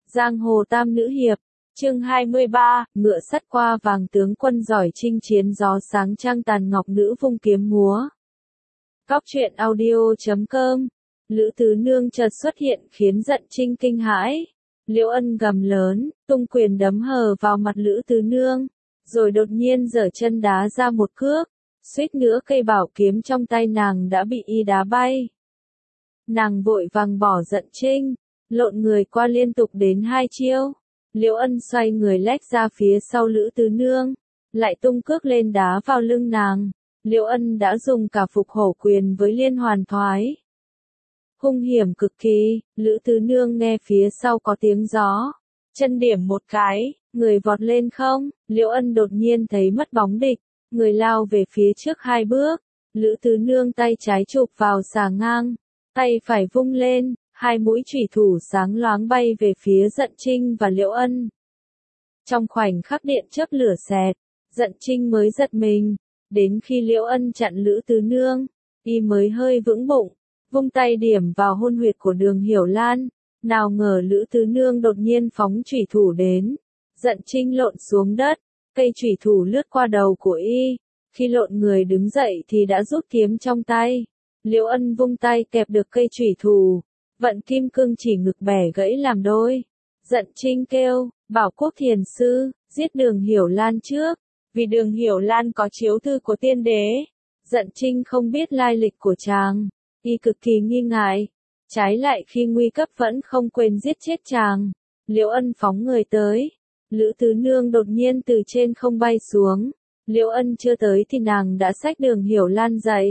Giang hồ tam nữ hiệp, chương 23, ngựa sắt qua vàng tướng quân giỏi chinh chiến gió sáng trăng tàn ngọc nữ vung kiếm múa. Góc truyện audio.com, Lữ Tứ Nương chợt xuất hiện khiến Dận Trinh kinh hãi. Liễu Ân gầm lớn, tung quyền đấm hờ vào mặt Lữ Tứ Nương, rồi đột nhiên giở chân đá ra một cước, suýt nữa cây bảo kiếm trong tay nàng đã bị y đá bay. Nàng vội vàng bỏ Dận Trinh, lộn người qua liên tục đến 2 chiêu. Liễu Ân xoay người lách ra phía sau Lữ Tứ Nương, lại tung cước lên đá vào lưng nàng. Liễu Ân đã dùng cả phục hổ quyền với liên hoàn thoái. Hung hiểm cực kỳ, Lữ Tứ Nương nghe phía sau có tiếng gió. Chân điểm một cái, người vọt lên không, Liễu Ân đột nhiên thấy mất bóng địch, người lao về phía trước 2 bước. Lữ Tứ Nương tay trái chụp vào xà ngang, tay phải vung lên, 2 mũi chủy thủ sáng loáng bay về phía Dận Trinh và Liễu Ân. Trong khoảnh khắc điện chớp lửa xẹt, Dận Trinh mới giật mình, đến khi Liễu Ân chặn Lữ Tứ Nương, y mới hơi vững bụng, vung tay điểm vào hôn huyệt của Đường Hiểu Lan. Nào ngờ Lữ Tứ Nương đột nhiên phóng chủy thủ đến, Dận Trinh lộn xuống đất, cây chủy thủ lướt qua đầu của y, khi lộn người đứng dậy thì đã rút kiếm trong tay. Liễu Ân vung tay kẹp được cây chủy thủ, vận kim cương chỉ ngực bẻ gãy làm đôi. Dận Trinh kêu, bảo Quốc Thiền Sư, giết Đường Hiểu Lan trước, vì Đường Hiểu Lan có chiếu thư của tiên đế. Dận Trinh không biết lai lịch của chàng, y cực kỳ nghi ngại, trái lại khi nguy cấp vẫn không quên giết chết chàng. Liễu Ân phóng người tới, Lữ Tứ Nương đột nhiên từ trên không bay xuống, Liễu Ân chưa tới thì nàng đã xách Đường Hiểu Lan dậy,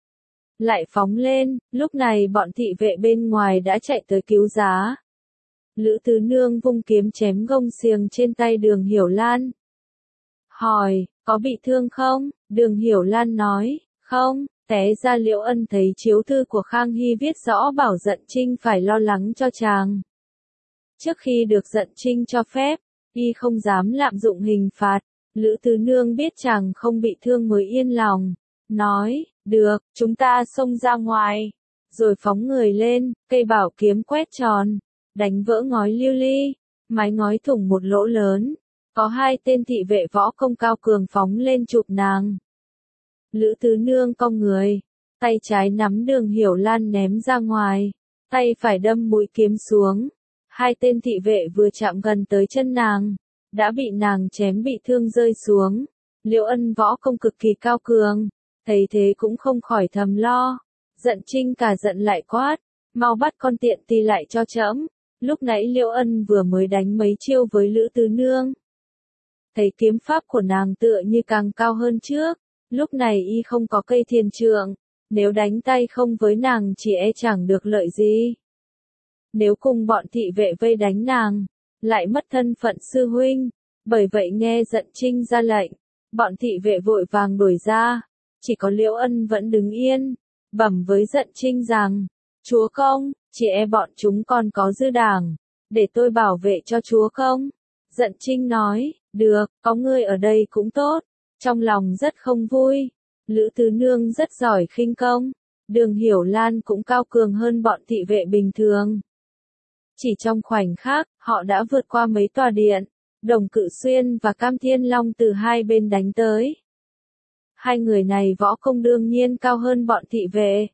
lại phóng lên. Lúc này bọn thị vệ bên ngoài đã chạy tới cứu giá. Lữ Tứ Nương vung kiếm chém gông xiềng trên tay Đường Hiểu Lan. Hỏi, có bị thương không? Đường Hiểu Lan nói, không. Té ra Liễu Ân thấy chiếu thư của Khang Hy viết rõ bảo Dận Trinh phải lo lắng cho chàng. Trước khi được Dận Trinh cho phép, y không dám lạm dụng hình phạt. Lữ Tứ Nương biết chàng không bị thương mới yên lòng, nói, được, chúng ta xông ra ngoài, rồi phóng người lên, cây bảo kiếm quét tròn, đánh vỡ ngói lưu ly, mái ngói thủng một lỗ lớn, có 2 tên thị vệ võ công cao cường phóng lên chụp nàng. Lữ Tứ Nương cong người, tay trái nắm Đường Hiểu Lan ném ra ngoài, tay phải đâm mũi kiếm xuống. 2 tên thị vệ vừa chạm gần tới chân nàng, đã bị nàng chém bị thương rơi xuống. Liễu Ân võ công cực kỳ cao cường, thấy thế cũng không khỏi thầm lo. Dận Trinh cả giận lại quát, mau bắt con tiện tì lại cho trẫm. Lúc nãy Liễu Ân vừa mới đánh mấy chiêu với Lữ Tứ Nương, thấy kiếm pháp của nàng tựa như càng cao hơn trước. Lúc này y không có cây thiên trượng, nếu đánh tay không với nàng chỉ e chẳng được lợi gì. Nếu cùng bọn thị vệ vây đánh nàng, lại mất thân phận sư huynh. Bởi vậy nghe Dận Trinh ra lệnh, bọn thị vệ vội vàng đuổi ra. Chỉ có Liễu Ân vẫn đứng yên, bẩm với Dận Trinh rằng, chúa công, chỉ e bọn chúng còn có dư đảng, để tôi bảo vệ cho chúa công. Dận Trinh nói, được, có ngươi ở đây cũng tốt. Trong lòng rất không vui. Lữ Tứ Nương rất giỏi khinh công, Đường Hiểu Lan cũng cao cường hơn bọn thị vệ bình thường. Chỉ trong khoảnh khắc, họ đã vượt qua mấy tòa điện, Đồng Cự Xuyên và Cam Thiên Long từ 2 bên đánh tới. 2 người này võ công đương nhiên cao hơn bọn thị vệ.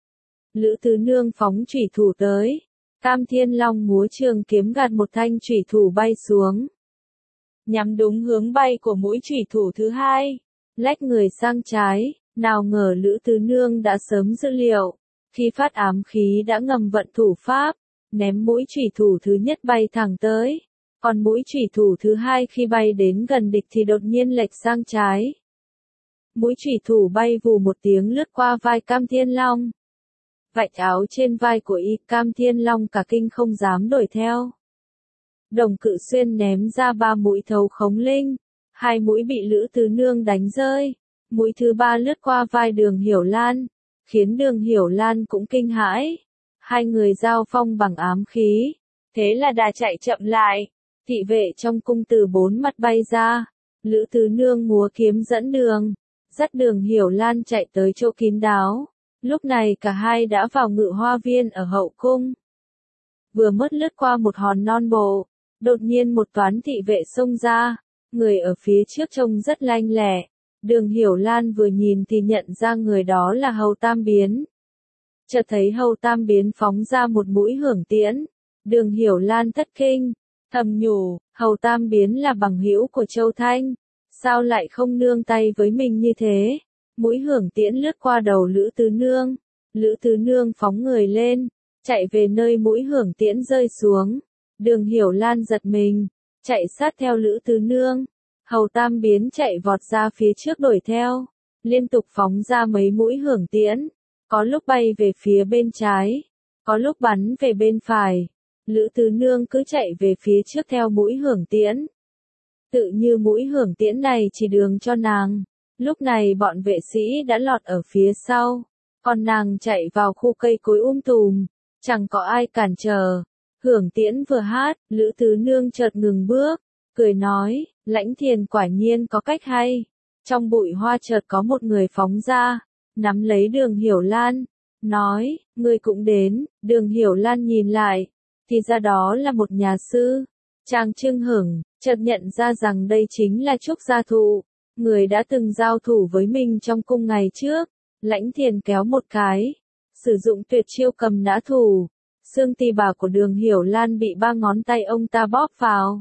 Lữ Tứ Nương phóng chủy thủ tới, Cam Thiên Long múa trường kiếm gạt một thanh chủy thủ bay xuống, nhắm đúng hướng bay của mũi chủy thủ thứ 2, lách người sang trái. Nào ngờ Lữ Tứ Nương đã sớm dự liệu, khi phát ám khí đã ngầm vận thủ pháp, ném mũi chủy thủ thứ nhất bay thẳng tới, còn mũi chủy thủ thứ 2 khi bay đến gần địch thì đột nhiên lệch sang trái. Mũi chủy thủ bay vù một tiếng lướt qua vai Cam Thiên Long, vạch áo trên vai của y. Cam Thiên Long cả kinh không dám đuổi theo. Đồng Cự Xuyên ném ra 3 mũi thấu khống linh, 2 mũi bị Lữ Tứ Nương đánh rơi, mũi thứ 3 lướt qua vai Đường Hiểu Lan, khiến Đường Hiểu Lan cũng kinh hãi. 2 người giao phong bằng ám khí, thế là đà chạy chậm lại. Thị vệ trong cung từ 4 mặt bay ra, Lữ Tứ Nương múa kiếm dẫn đường, dắt Đường Hiểu Lan chạy tới chỗ kín đáo. Lúc này cả hai đã vào ngự hoa viên ở hậu cung. Vừa mới lướt qua một hòn non bộ, Đột nhiên một toán thị vệ xông ra, người ở phía trước trông rất lanh lẹ. Đường Hiểu Lan vừa nhìn thì nhận ra người đó là Hầu Tam Biến. Chợt thấy Hầu Tam Biến phóng ra một mũi hưởng tiễn. Đường Hiểu Lan thất kinh, thầm nhủ, Hầu Tam Biến là bằng hữu của Châu Thanh, sao lại không nương tay với mình như thế? Mũi hưởng tiễn lướt qua đầu Lữ Tứ Nương. Lữ Tứ Nương phóng người lên, chạy về nơi mũi hưởng tiễn rơi xuống. Đường Hiểu Lan giật mình, chạy sát theo Lữ Tứ Nương. Hầu Tam Biến chạy vọt ra phía trước đuổi theo, liên tục phóng ra mấy mũi hưởng tiễn, có lúc bay về phía bên trái, có lúc bắn về bên phải. Lữ Tứ Nương cứ chạy về phía trước theo mũi hưởng tiễn. Tự như mũi hưởng tiễn này chỉ đường cho nàng. Lúc này bọn vệ sĩ đã lọt ở phía sau, còn nàng chạy vào khu cây cối tùm, chẳng có ai cản trở. Hưởng tiễn vừa hát, Lữ Tứ Nương chợt ngừng bước, cười nói, Lãnh Thiền quả nhiên có cách hay. Trong bụi hoa chợt có một người phóng ra, nắm lấy Đường Hiểu Lan, nói, ngươi cũng đến. Đường Hiểu Lan nhìn lại, thì ra đó là một nhà sư. Chàng Trưng Hửng, chợt nhận ra rằng đây chính là Trúc Gia Thụ, người đã từng giao thủ với mình trong cung ngày trước. Lãnh Thiền kéo một cái, sử dụng tuyệt chiêu cầm nã thủ. Xương tỳ bà của Đường Hiểu Lan bị 3 ngón tay ông ta bóp vào.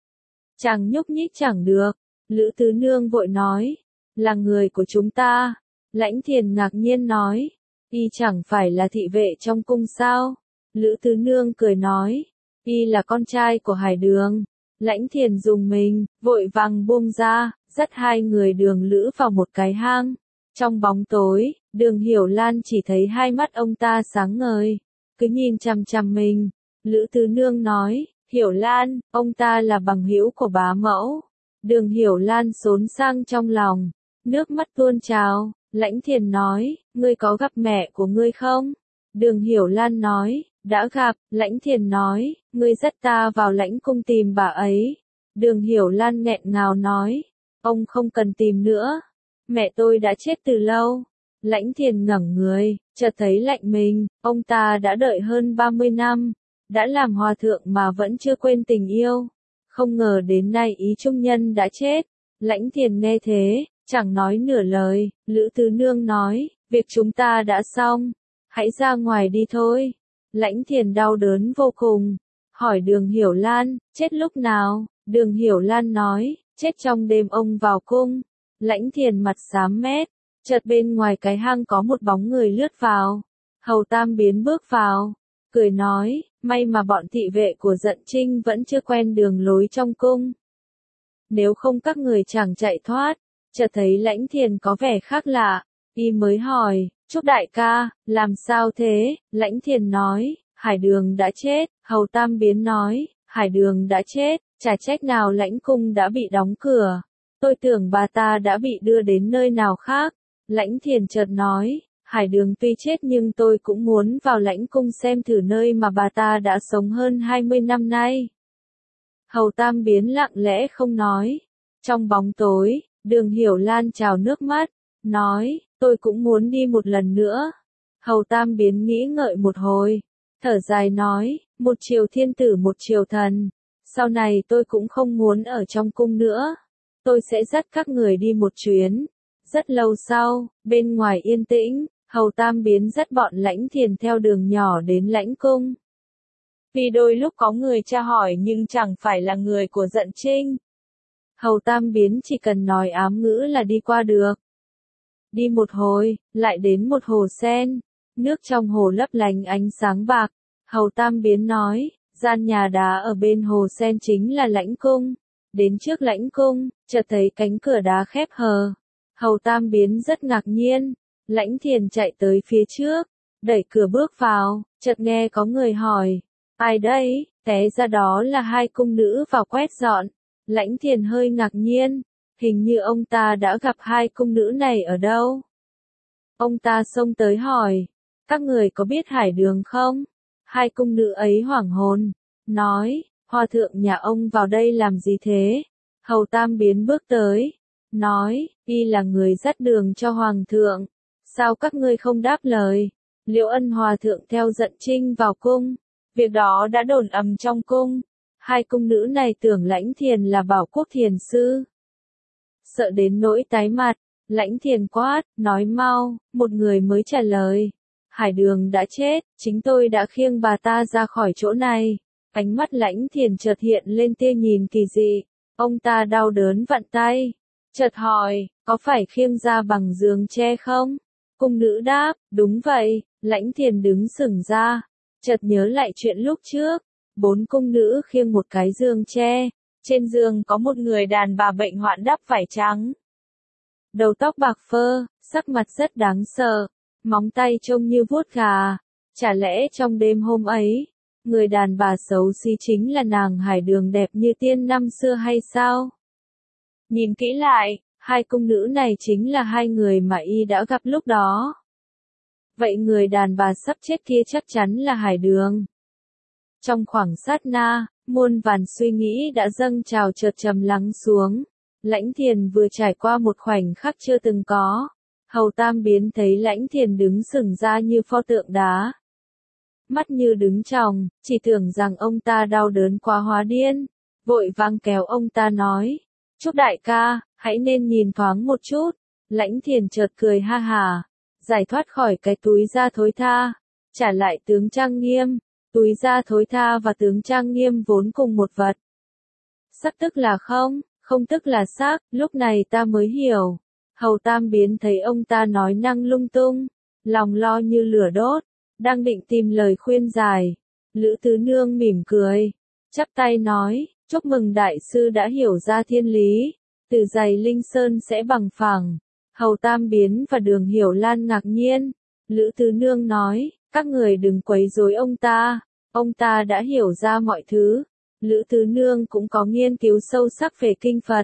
Chàng nhúc nhích chẳng được. Lữ Tứ Nương vội nói, là người của chúng ta. Lãnh Thiền ngạc nhiên nói, y chẳng phải là thị vệ trong cung sao? Lữ Tứ Nương cười nói, y là con trai của Hải Đường. Lãnh Thiền dùng mình, vội vàng buông ra, dắt 2 người Đường Lữ vào một cái hang. Trong bóng tối, Đường Hiểu Lan chỉ thấy 2 mắt ông ta sáng ngời, cứ nhìn chằm chằm mình. Lữ Tứ Nương nói, Hiểu Lan, ông ta là bằng hữu của bá mẫu. Đường Hiểu Lan xốn sang trong lòng, nước mắt tuôn trào. Lãnh Thiền nói, ngươi có gặp mẹ của ngươi không? Đường Hiểu Lan nói, đã gặp. Lãnh Thiền nói, ngươi dắt ta vào lãnh cung tìm bà ấy. Đường Hiểu Lan nghẹn ngào nói, ông không cần tìm nữa, mẹ tôi đã chết từ lâu. Lãnh Thiền ngẩng người, chợt thấy lạnh mình, ông ta đã đợi hơn 30 năm, đã làm hòa thượng mà vẫn chưa quên tình yêu. Không ngờ đến nay ý trung nhân đã chết. Lãnh Thiền nghe thế, chẳng nói nửa lời. Lữ Tứ Nương nói, việc chúng ta đã xong, hãy ra ngoài đi thôi. Lãnh Thiền đau đớn vô cùng, hỏi Đường Hiểu Lan, chết lúc nào? Đường Hiểu Lan nói, chết trong đêm ông vào cung. Lãnh Thiền mặt xám mét, chợt bên ngoài cái hang có một bóng người lướt vào. Hầu Tam Biến bước vào, cười nói, may mà bọn thị vệ của Dận Trinh vẫn chưa quen đường lối trong cung. Nếu không các người chẳng chạy thoát. Chợt thấy Lãnh Thiền có vẻ khác lạ, y mới hỏi, Trúc đại ca, làm sao thế? Lãnh Thiền nói, Hải Đường đã chết. Hầu Tam Biến nói, Hải Đường đã chết, chả trách nào lãnh cung đã bị đóng cửa. Tôi tưởng bà ta đã bị đưa đến nơi nào khác. Lãnh Thiền chợt nói, Hải Đường tuy chết nhưng tôi cũng muốn vào lãnh cung xem thử nơi mà bà ta đã sống hơn 20 năm nay. Hầu Tam Biến lặng lẽ không nói. Trong bóng tối, Đường Hiểu Lan trào nước mắt, nói, tôi cũng muốn đi một lần nữa. Hầu Tam Biến nghĩ ngợi một hồi, thở dài nói, một triều thiên tử một triều thần, sau này tôi cũng không muốn ở trong cung nữa. Tôi sẽ dắt các người đi một chuyến. Rất lâu sau, bên ngoài yên tĩnh, Hầu Tam Biến dắt bọn Lãnh Thiền theo đường nhỏ đến lãnh cung. Vì đôi lúc có người tra hỏi nhưng chẳng phải là người của Dận Trinh. Hầu Tam Biến chỉ cần nói ám ngữ là đi qua được. Đi một hồi, lại đến một hồ sen. Nước trong hồ lấp lánh ánh sáng bạc. Hầu Tam Biến nói, gian nhà đá ở bên hồ sen chính là lãnh cung. Đến trước lãnh cung, chợt thấy cánh cửa đá khép hờ. Hầu Tam Biến rất ngạc nhiên. Lãnh Thiền chạy tới phía trước, đẩy cửa bước vào, chợt nghe có người hỏi, ai đây? Té ra đó là 2 cung nữ vào quét dọn. Lãnh Thiền hơi ngạc nhiên, hình như ông ta đã gặp 2 cung nữ này ở đâu. Ông ta xông tới hỏi, các người có biết Hải Đường không? 2 cung nữ ấy hoảng hồn, nói, hòa thượng nhà ông vào đây làm gì thế? Hầu Tam Biến bước tới, nói, y là người dắt đường cho hoàng thượng. Sao các ngươi không đáp lời? Liễu Ân hòa thượng theo Dận Trinh vào cung, việc đó đã đồn ầm trong cung. Hai cung nữ này tưởng Lãnh Thiền là Bảo Quốc thiền sư. Sợ đến nỗi tái mặt, Lãnh Thiền quát, nói mau, một người mới trả lời. Hải Đường đã chết, chính tôi đã khiêng bà ta ra khỏi chỗ này. Ánh mắt Lãnh Thiền chợt hiện lên tia nhìn kỳ dị. Ông ta đau đớn vặn tay. Chợt hỏi, có phải khiêng ra bằng giường tre không? Cung nữ đáp, đúng vậy. Lãnh Thiền đứng sững ra. Chợt nhớ lại chuyện lúc trước. 4 cung nữ khiêng một cái giường tre. Trên giường có một người đàn bà bệnh hoạn đắp vải trắng. Đầu tóc bạc phơ, sắc mặt rất đáng sợ. Móng tay trông như vuốt gà. Chả lẽ trong đêm hôm ấy, người đàn bà xấu xí chính là nàng Hải Đường đẹp như tiên năm xưa hay sao? Nhìn kỹ lại, hai cung nữ này chính là hai người mà y đã gặp lúc đó. Vậy người đàn bà sắp chết kia chắc chắn là Hải Đường. Trong khoảng sát na, muôn vàn suy nghĩ đã dâng trào chợt trầm lắng xuống. Lãnh Thiền vừa trải qua một khoảnh khắc chưa từng có. Hầu Tam Biến thấy Lãnh Thiền đứng sững ra như pho tượng đá. Mắt như đứng tròng, chỉ tưởng rằng ông ta đau đớn quá hóa điên. Vội vang kéo ông ta nói. Trúc đại ca, hãy nên nhìn thoáng một chút. Lãnh Thiền chợt cười ha hả. Giải thoát khỏi cái túi da thối tha. Trả lại tướng trang nghiêm. Túi da thối tha và tướng trang nghiêm vốn cùng một vật. Sắc tức là không, không tức là sắc, lúc này ta mới hiểu. Hầu Tam Biến thấy ông ta nói năng lung tung, lòng lo như lửa đốt, đang định tìm lời khuyên giải. Lữ Tứ Nương mỉm cười, chắp tay nói, chúc mừng đại sư đã hiểu ra thiên lý, từ giày Linh Sơn sẽ bằng phẳng. Hầu Tam Biến và Đường Hiểu Lan ngạc nhiên, Lữ Tứ Nương nói, các người đừng quấy rối ông ta đã hiểu ra mọi thứ. Lữ Tứ Nương cũng có nghiên cứu sâu sắc về kinh Phật.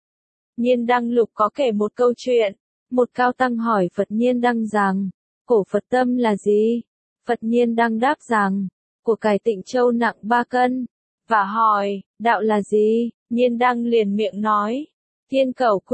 Nhiên Đăng Lục có kể một câu chuyện, một cao tăng hỏi Phật Nhiên Đăng rằng, cổ Phật tâm là gì? Phật Nhiên Đăng đáp rằng, của cải Tịnh Châu nặng 3 cân, và hỏi, đạo là gì? Nhiên Đăng liền miệng nói, Thiên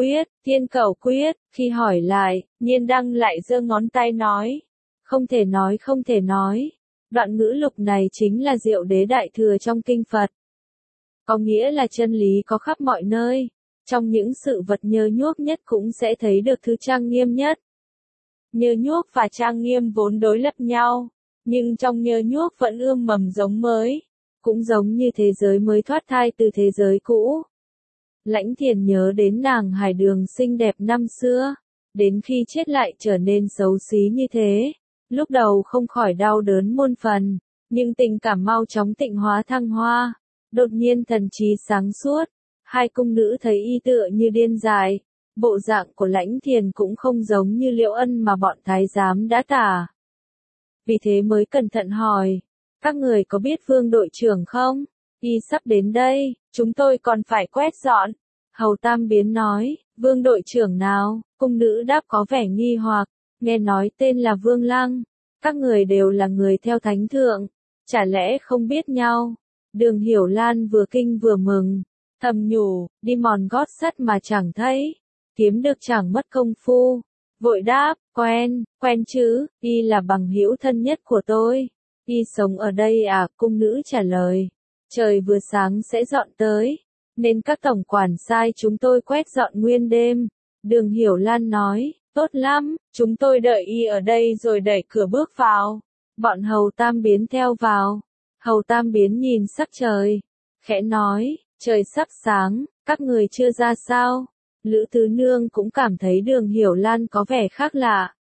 Cẩu Quyết, khi hỏi lại, Nhiên Đăng lại giơ ngón tay nói, không thể nói. Đoạn ngữ lục này chính là Diệu Đế Đại Thừa trong kinh Phật. Có nghĩa là chân lý có khắp mọi nơi. Trong những sự vật nhơ nhuốc nhất cũng sẽ thấy được thứ trang nghiêm nhất. Nhơ nhuốc và trang nghiêm vốn đối lập nhau, nhưng trong nhơ nhuốc vẫn ươm mầm giống mới, cũng giống như thế giới mới thoát thai từ thế giới cũ. Lãnh Thiền nhớ đến nàng Hải Đường xinh đẹp năm xưa, đến khi chết lại trở nên xấu xí như thế. Lúc đầu không khỏi đau đớn muôn phần, nhưng tình cảm mau chóng tịnh hóa thăng hoa. Đột nhiên thần trí sáng suốt, hai cung nữ thấy y tựa như điên dại. Bộ dạng của Lãnh Thiền cũng không giống như Liễu Ân mà bọn thái giám đã tả. Vì thế mới cẩn thận hỏi, các người có biết Vương đội trưởng không? Y sắp đến đây, chúng tôi còn phải quét dọn. Hầu Tam Biến nói, Vương đội trưởng nào? Cung nữ đáp có vẻ nghi hoặc, nghe nói tên là Vương Lăng. Các người đều là người theo thánh thượng, chả lẽ không biết nhau? Đường Hiểu Lan vừa kinh vừa mừng, thầm nhủ, đi mòn gót sắt mà chẳng thấy, kiếm được chẳng mất công phu. Vội đáp, quen chứ, y là bằng hữu thân nhất của tôi. Y sống ở đây à? Cung nữ trả lời, trời vừa sáng sẽ dọn tới, nên các tổng quản sai chúng tôi quét dọn nguyên đêm. Đường Hiểu Lan nói, tốt lắm, chúng tôi đợi y ở đây rồi đẩy cửa bước vào. Bọn Hầu Tam Biến theo vào. Hầu Tam Biến nhìn sắc trời, khẽ nói, trời sắp sáng, các người chưa ra sao? Lữ Tứ Nương cũng cảm thấy Đường Hiểu Lan có vẻ khác lạ.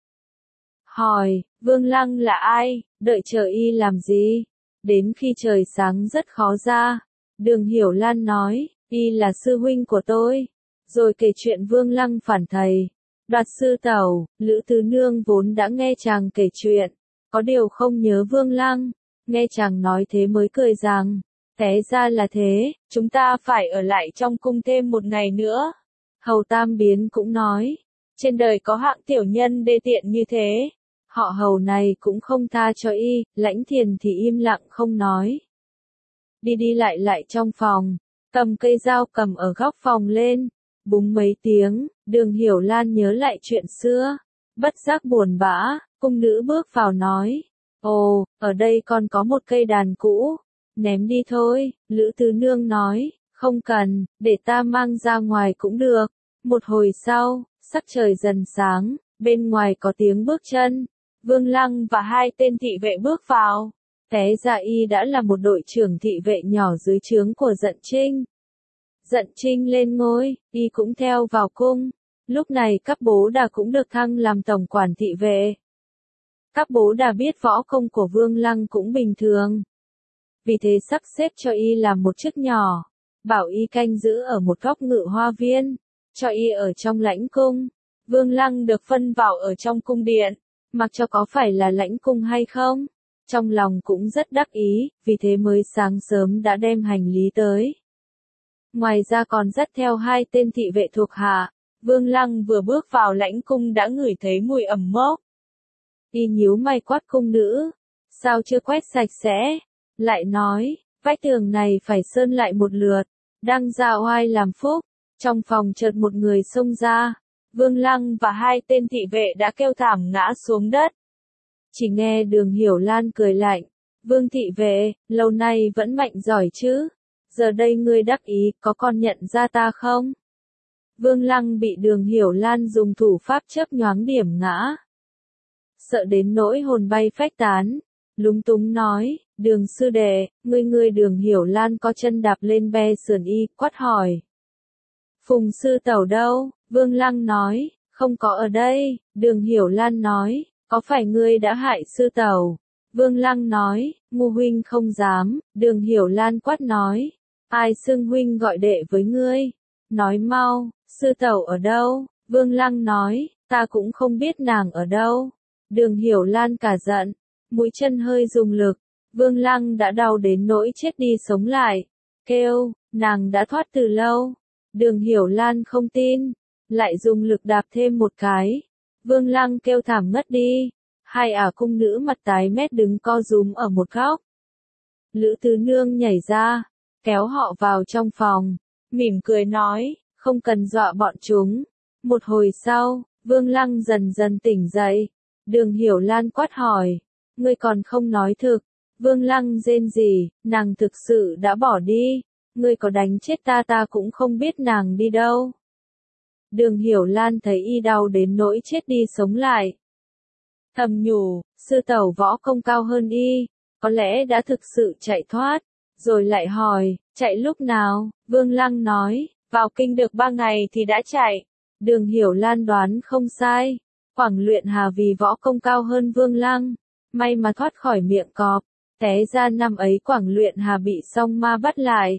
Hỏi, Vương Lăng là ai, đợi chờ y làm gì? Đến khi trời sáng rất khó ra. Đường Hiểu Lan nói, y là sư huynh của tôi. Rồi kể chuyện Vương Lăng phản thầy, đoạt sư tẩu. Lữ Tứ Nương vốn đã nghe chàng kể chuyện, có điều không nhớ Vương Lăng. Nghe chàng nói thế mới cười rằng, té ra là thế, chúng ta phải ở lại trong cung thêm một ngày nữa. Hầu Tam Biến cũng nói, trên đời có hạng tiểu nhân đê tiện như thế, họ Hầu này cũng không tha cho y. Lãnh Thiền thì im lặng không nói. Đi lại trong phòng, cầm cây dao cầm ở góc phòng lên, búng mấy tiếng. Đường Hiểu Lan nhớ lại chuyện xưa, bất giác buồn bã. Cung nữ bước vào nói, ồ, ở đây còn có một cây đàn cũ, Ném đi thôi, Lữ Tứ Nương nói, không cần, để ta mang ra ngoài cũng được. Một hồi sau, sắc trời dần sáng, bên ngoài có tiếng bước chân. Vương Lăng và hai tên thị vệ bước vào. Té ra y đã là một đội trưởng thị vệ nhỏ dưới trướng của Dận Trinh. Dận Trinh lên ngôi, y cũng theo vào cung. Lúc này các bố đà cũng được thăng làm tổng quản thị vệ. Các bố đà biết võ công của Vương Lăng cũng bình thường. Vì thế sắp xếp cho y làm một chức nhỏ, bảo y canh giữ ở một góc ngự hoa viên, cho y ở trong lãnh cung. Vương Lăng được phân vào ở trong cung điện, mặc cho có phải là lãnh cung hay không. Trong lòng cũng rất đắc ý, vì thế mới sáng sớm đã đem hành lý tới. Ngoài ra còn dắt theo hai tên thị vệ thuộc hạ. Vương Lăng vừa bước vào lãnh cung đã ngửi thấy mùi ẩm mốc. Y nhíu mày quát cung nữ, sao chưa quét sạch sẽ? Lại nói, vách tường này phải sơn lại một lượt. Đang ra oai làm phúc, trong phòng chợt một người xông ra. Vương Lăng và hai tên thị vệ đã kêu thảm ngã xuống đất. Chỉ nghe Đường Hiểu Lan cười lạnh, Vương thị vệ, lâu nay vẫn mạnh giỏi chứ? Giờ đây ngươi đắc ý, có còn nhận ra ta không? Vương Lăng bị Đường Hiểu Lan dùng thủ pháp chớp nhoáng điểm ngã. Sợ đến nỗi hồn bay phách tán, lúng túng nói, Đường sư đệ, ngươi Đường Hiểu Lan có chân đạp lên be sườn y, quát hỏi. Phùng sư tẩu đâu? Vương Lăng nói, không có ở đây. Đường Hiểu Lan nói, có phải ngươi đã hại sư tẩu? Vương Lăng nói, ngu huynh không dám. Đường Hiểu Lan quát nói, ai xưng huynh gọi đệ với ngươi? Nói mau, sư tẩu ở đâu? Vương Lăng nói, ta cũng không biết nàng ở đâu. Đường Hiểu Lan cả giận, mũi chân hơi dùng lực. Vương Lăng đã đau đến nỗi chết đi sống lại. Kêu, nàng đã thoát từ lâu. Đường Hiểu Lan không tin, lại dùng lực đạp thêm một cái. Vương Lăng kêu thảm ngất đi. Hai cung nữ mặt tái mét đứng co rúm ở một góc. Lữ Tứ Nương nhảy ra, kéo họ vào trong phòng, mỉm cười nói, không cần dọa bọn chúng. Một hồi sau, Vương Lăng dần dần tỉnh dậy. Đường Hiểu Lan quát hỏi, ngươi còn không nói thực. Vương Lăng rên rỉ, nàng thực sự đã bỏ đi. Ngươi có đánh chết ta cũng không biết nàng đi đâu. Đường Hiểu Lan thấy y đau đến nỗi chết đi sống lại. Thầm nhủ, sư tẩu võ công cao hơn y, có lẽ đã thực sự chạy thoát. Rồi lại hỏi, chạy lúc nào? Vương Lăng nói, vào kinh được 3 ngày thì đã chạy. Đường Hiểu Lan đoán không sai. Quảng Luyện Hà vì võ công cao hơn Vương Lăng, may mà thoát khỏi miệng cọp. Té ra năm ấy Quảng Luyện Hà bị song ma bắt lại.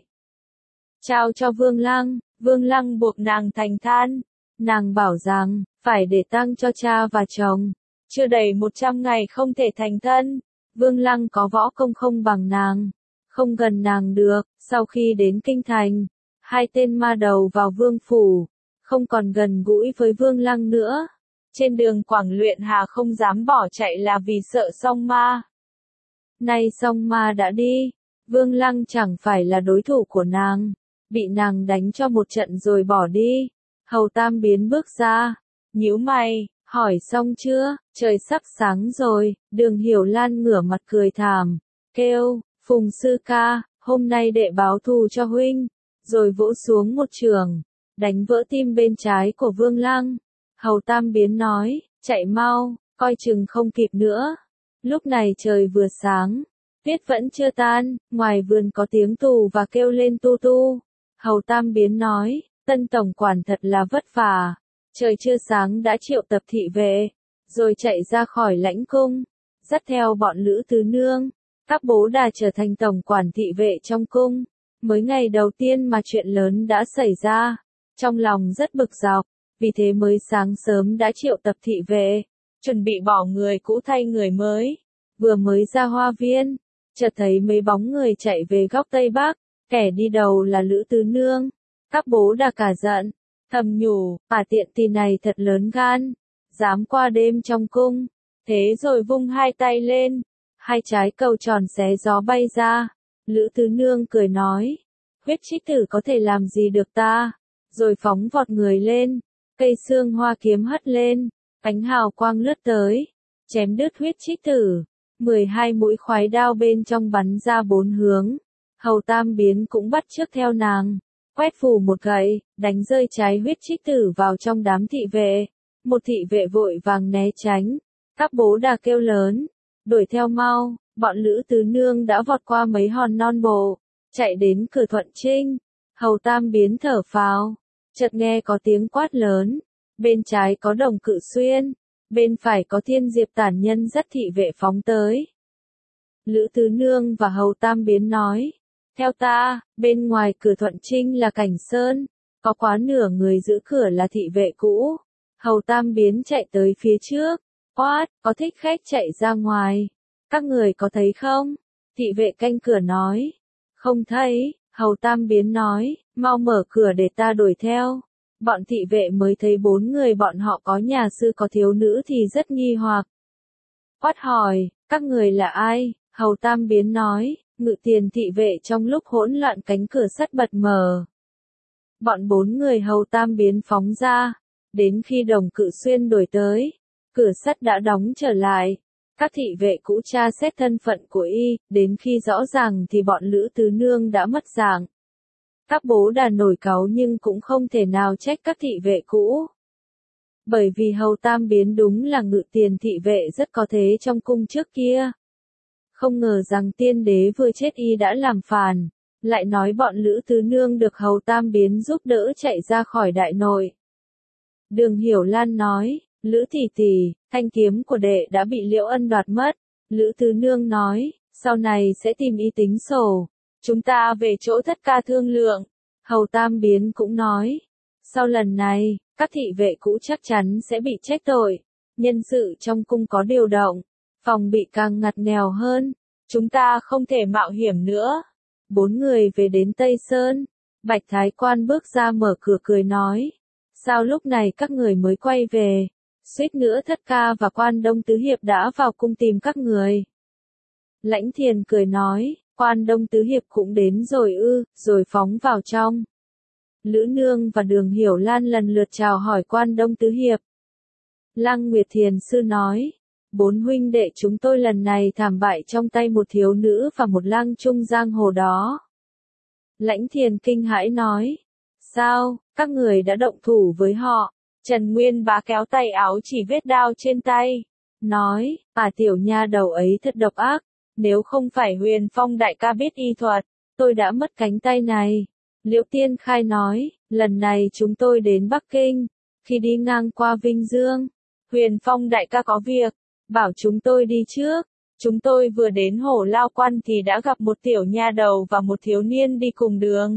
Trao cho Vương Lăng, Vương Lăng buộc nàng thành than. Nàng bảo rằng, phải để tang cho cha và chồng. Chưa đầy 100 ngày không thể thành thân. Vương Lăng có võ công không bằng nàng, không gần nàng được. Sau khi đến kinh thành, hai tên ma đầu vào vương phủ, không còn gần gũi với Vương Lăng nữa. Trên đường Quảng Luyện Hà không dám bỏ chạy là vì sợ song ma. Nay song ma đã đi, Vương Lăng chẳng phải là đối thủ của nàng, bị nàng đánh cho một trận rồi bỏ đi. Hầu Tam Biến bước ra, nhíu mày, hỏi xong chưa? Trời sắp sáng rồi. Đường Hiểu Lan ngửa mặt cười thảm, kêu, Phùng sư ca, hôm nay đệ báo thù cho huynh. Rồi vỗ xuống một chưởng, đánh vỡ tim bên trái của Vương Lăng. Hầu Tam Biến nói, chạy mau, coi chừng không kịp nữa. Lúc này trời vừa sáng, tuyết vẫn chưa tan, ngoài vườn có tiếng tù và kêu lên tu tu. Hầu Tam Biến nói, Tân tổng quản thật là vất vả. Trời chưa sáng đã triệu tập thị vệ, rồi chạy ra khỏi lãnh cung, dắt theo bọn Lữ Tứ Nương. Các bố đà trở thành tổng quản thị vệ trong cung. Mới ngày đầu tiên mà chuyện lớn đã xảy ra, trong lòng rất bực dọc, vì thế mới sáng sớm đã triệu tập thị vệ, chuẩn bị bỏ người cũ thay người mới. Vừa mới ra hoa viên, chợt thấy mấy bóng người chạy về góc Tây Bắc, kẻ đi đầu là Lữ Tứ Nương. Các bố đà cả giận, thầm nhủ, tiện tì này thật lớn gan, dám qua đêm trong cung. Thế rồi vung hai tay lên, hai trái cầu tròn xé gió bay ra. Lữ Tứ Nương cười nói, huyết trích tử có thể làm gì được ta? Rồi phóng vọt người lên, cây xương hoa kiếm hất lên, ánh hào quang lướt tới, chém đứt huyết trích tử. 12 mũi khoái đao bên trong bắn ra 4 hướng. Hầu Tam Biến cũng bắt chước theo nàng, quét phù một gậy, đánh rơi trái huyết trích tử vào trong đám thị vệ. Một thị vệ vội vàng né tránh, các bố đà kêu lớn, đuổi theo mau, bọn Lữ Tứ Nương đã vọt qua mấy hòn non bộ, chạy đến cửa Thuận Trinh. Hầu Tam Biến thở phào, chợt nghe có tiếng quát lớn, bên trái có Đồng Cự Xuyên, bên phải có Thiên Diệp tản nhân dắt thị vệ phóng tới. Lữ Tứ Nương và Hầu Tam Biến nói, theo ta, bên ngoài cửa Thuận Trinh là Cảnh Sơn, có quá nửa người giữ cửa là thị vệ cũ. Hầu Tam Biến chạy tới phía trước, quát, có thích khách chạy ra ngoài, các người có thấy không? Thị vệ canh cửa nói, không thấy. Hầu Tam Biến nói, mau mở cửa để ta đuổi theo. Bọn thị vệ mới thấy 4 người bọn họ có nhà sư có thiếu nữ thì rất nghi hoặc. Quát hỏi, các người là ai? Hầu Tam Biến nói, Ngự Tiền thị vệ trong lúc hỗn loạn cánh cửa sắt bật mở. Bọn 4 người Hầu Tam Biến phóng ra, đến khi Đồng Cự Xuyên đuổi tới, cửa sắt đã đóng trở lại. Các thị vệ cũ tra xét thân phận của y, đến khi rõ ràng thì bọn Lữ Tứ Nương đã mất dạng. Các bố đà nổi cáu nhưng cũng không thể nào trách các thị vệ cũ. Bởi vì Hầu Tam Biến đúng là Ngự Tiền thị vệ rất có thế trong cung trước kia. Không ngờ rằng tiên đế vừa chết y đã làm phản, lại nói bọn Lữ Tứ Nương được Hầu Tam Biến giúp đỡ chạy ra khỏi đại nội. Đường Hiểu Lan nói, Lữ tỷ tỷ, thanh kiếm của đệ đã bị Liễu Ân đoạt mất. Lữ Tứ Nương nói, sau này sẽ tìm y tính sổ. Chúng ta về chỗ Thất ca thương lượng. Hầu Tam Biến cũng nói, sau lần này, các thị vệ cũ chắc chắn sẽ bị trách tội. Nhân sự trong cung có điều động, phòng bị càng ngặt nghèo hơn. Chúng ta không thể mạo hiểm nữa. 4 người về đến Tây Sơn. Bạch Thái Quan bước ra mở cửa cười nói, sao lúc này các người mới quay về? Suýt nữa Thất ca và Quan Đông Tứ Hiệp đã vào cung tìm các người. Lãnh Thiền cười nói, Quan Đông Tứ Hiệp cũng đến rồi ư, rồi phóng vào trong. Lữ Nương và Đường Hiểu Lan lần lượt chào hỏi Quan Đông Tứ Hiệp. Lăng Nguyệt Thiền Sư nói, 4 huynh đệ chúng tôi lần này thảm bại trong tay một thiếu nữ và một lang trung giang hồ đó. Lãnh Thiền kinh hãi nói, sao, các người đã động thủ với họ? Trần Nguyên Bá kéo tay áo chỉ vết đao trên tay, nói, tiểu nha đầu ấy thật độc ác, nếu không phải Huyền Phong đại ca biết y thuật, tôi đã mất cánh tay này. Liễu Tiên Khai nói, lần này chúng tôi đến Bắc Kinh, khi đi ngang qua Vinh Dương, Huyền Phong đại ca có việc, bảo chúng tôi đi trước. Chúng tôi vừa đến Hổ Lao Quan thì đã gặp một tiểu nha đầu và một thiếu niên đi cùng đường.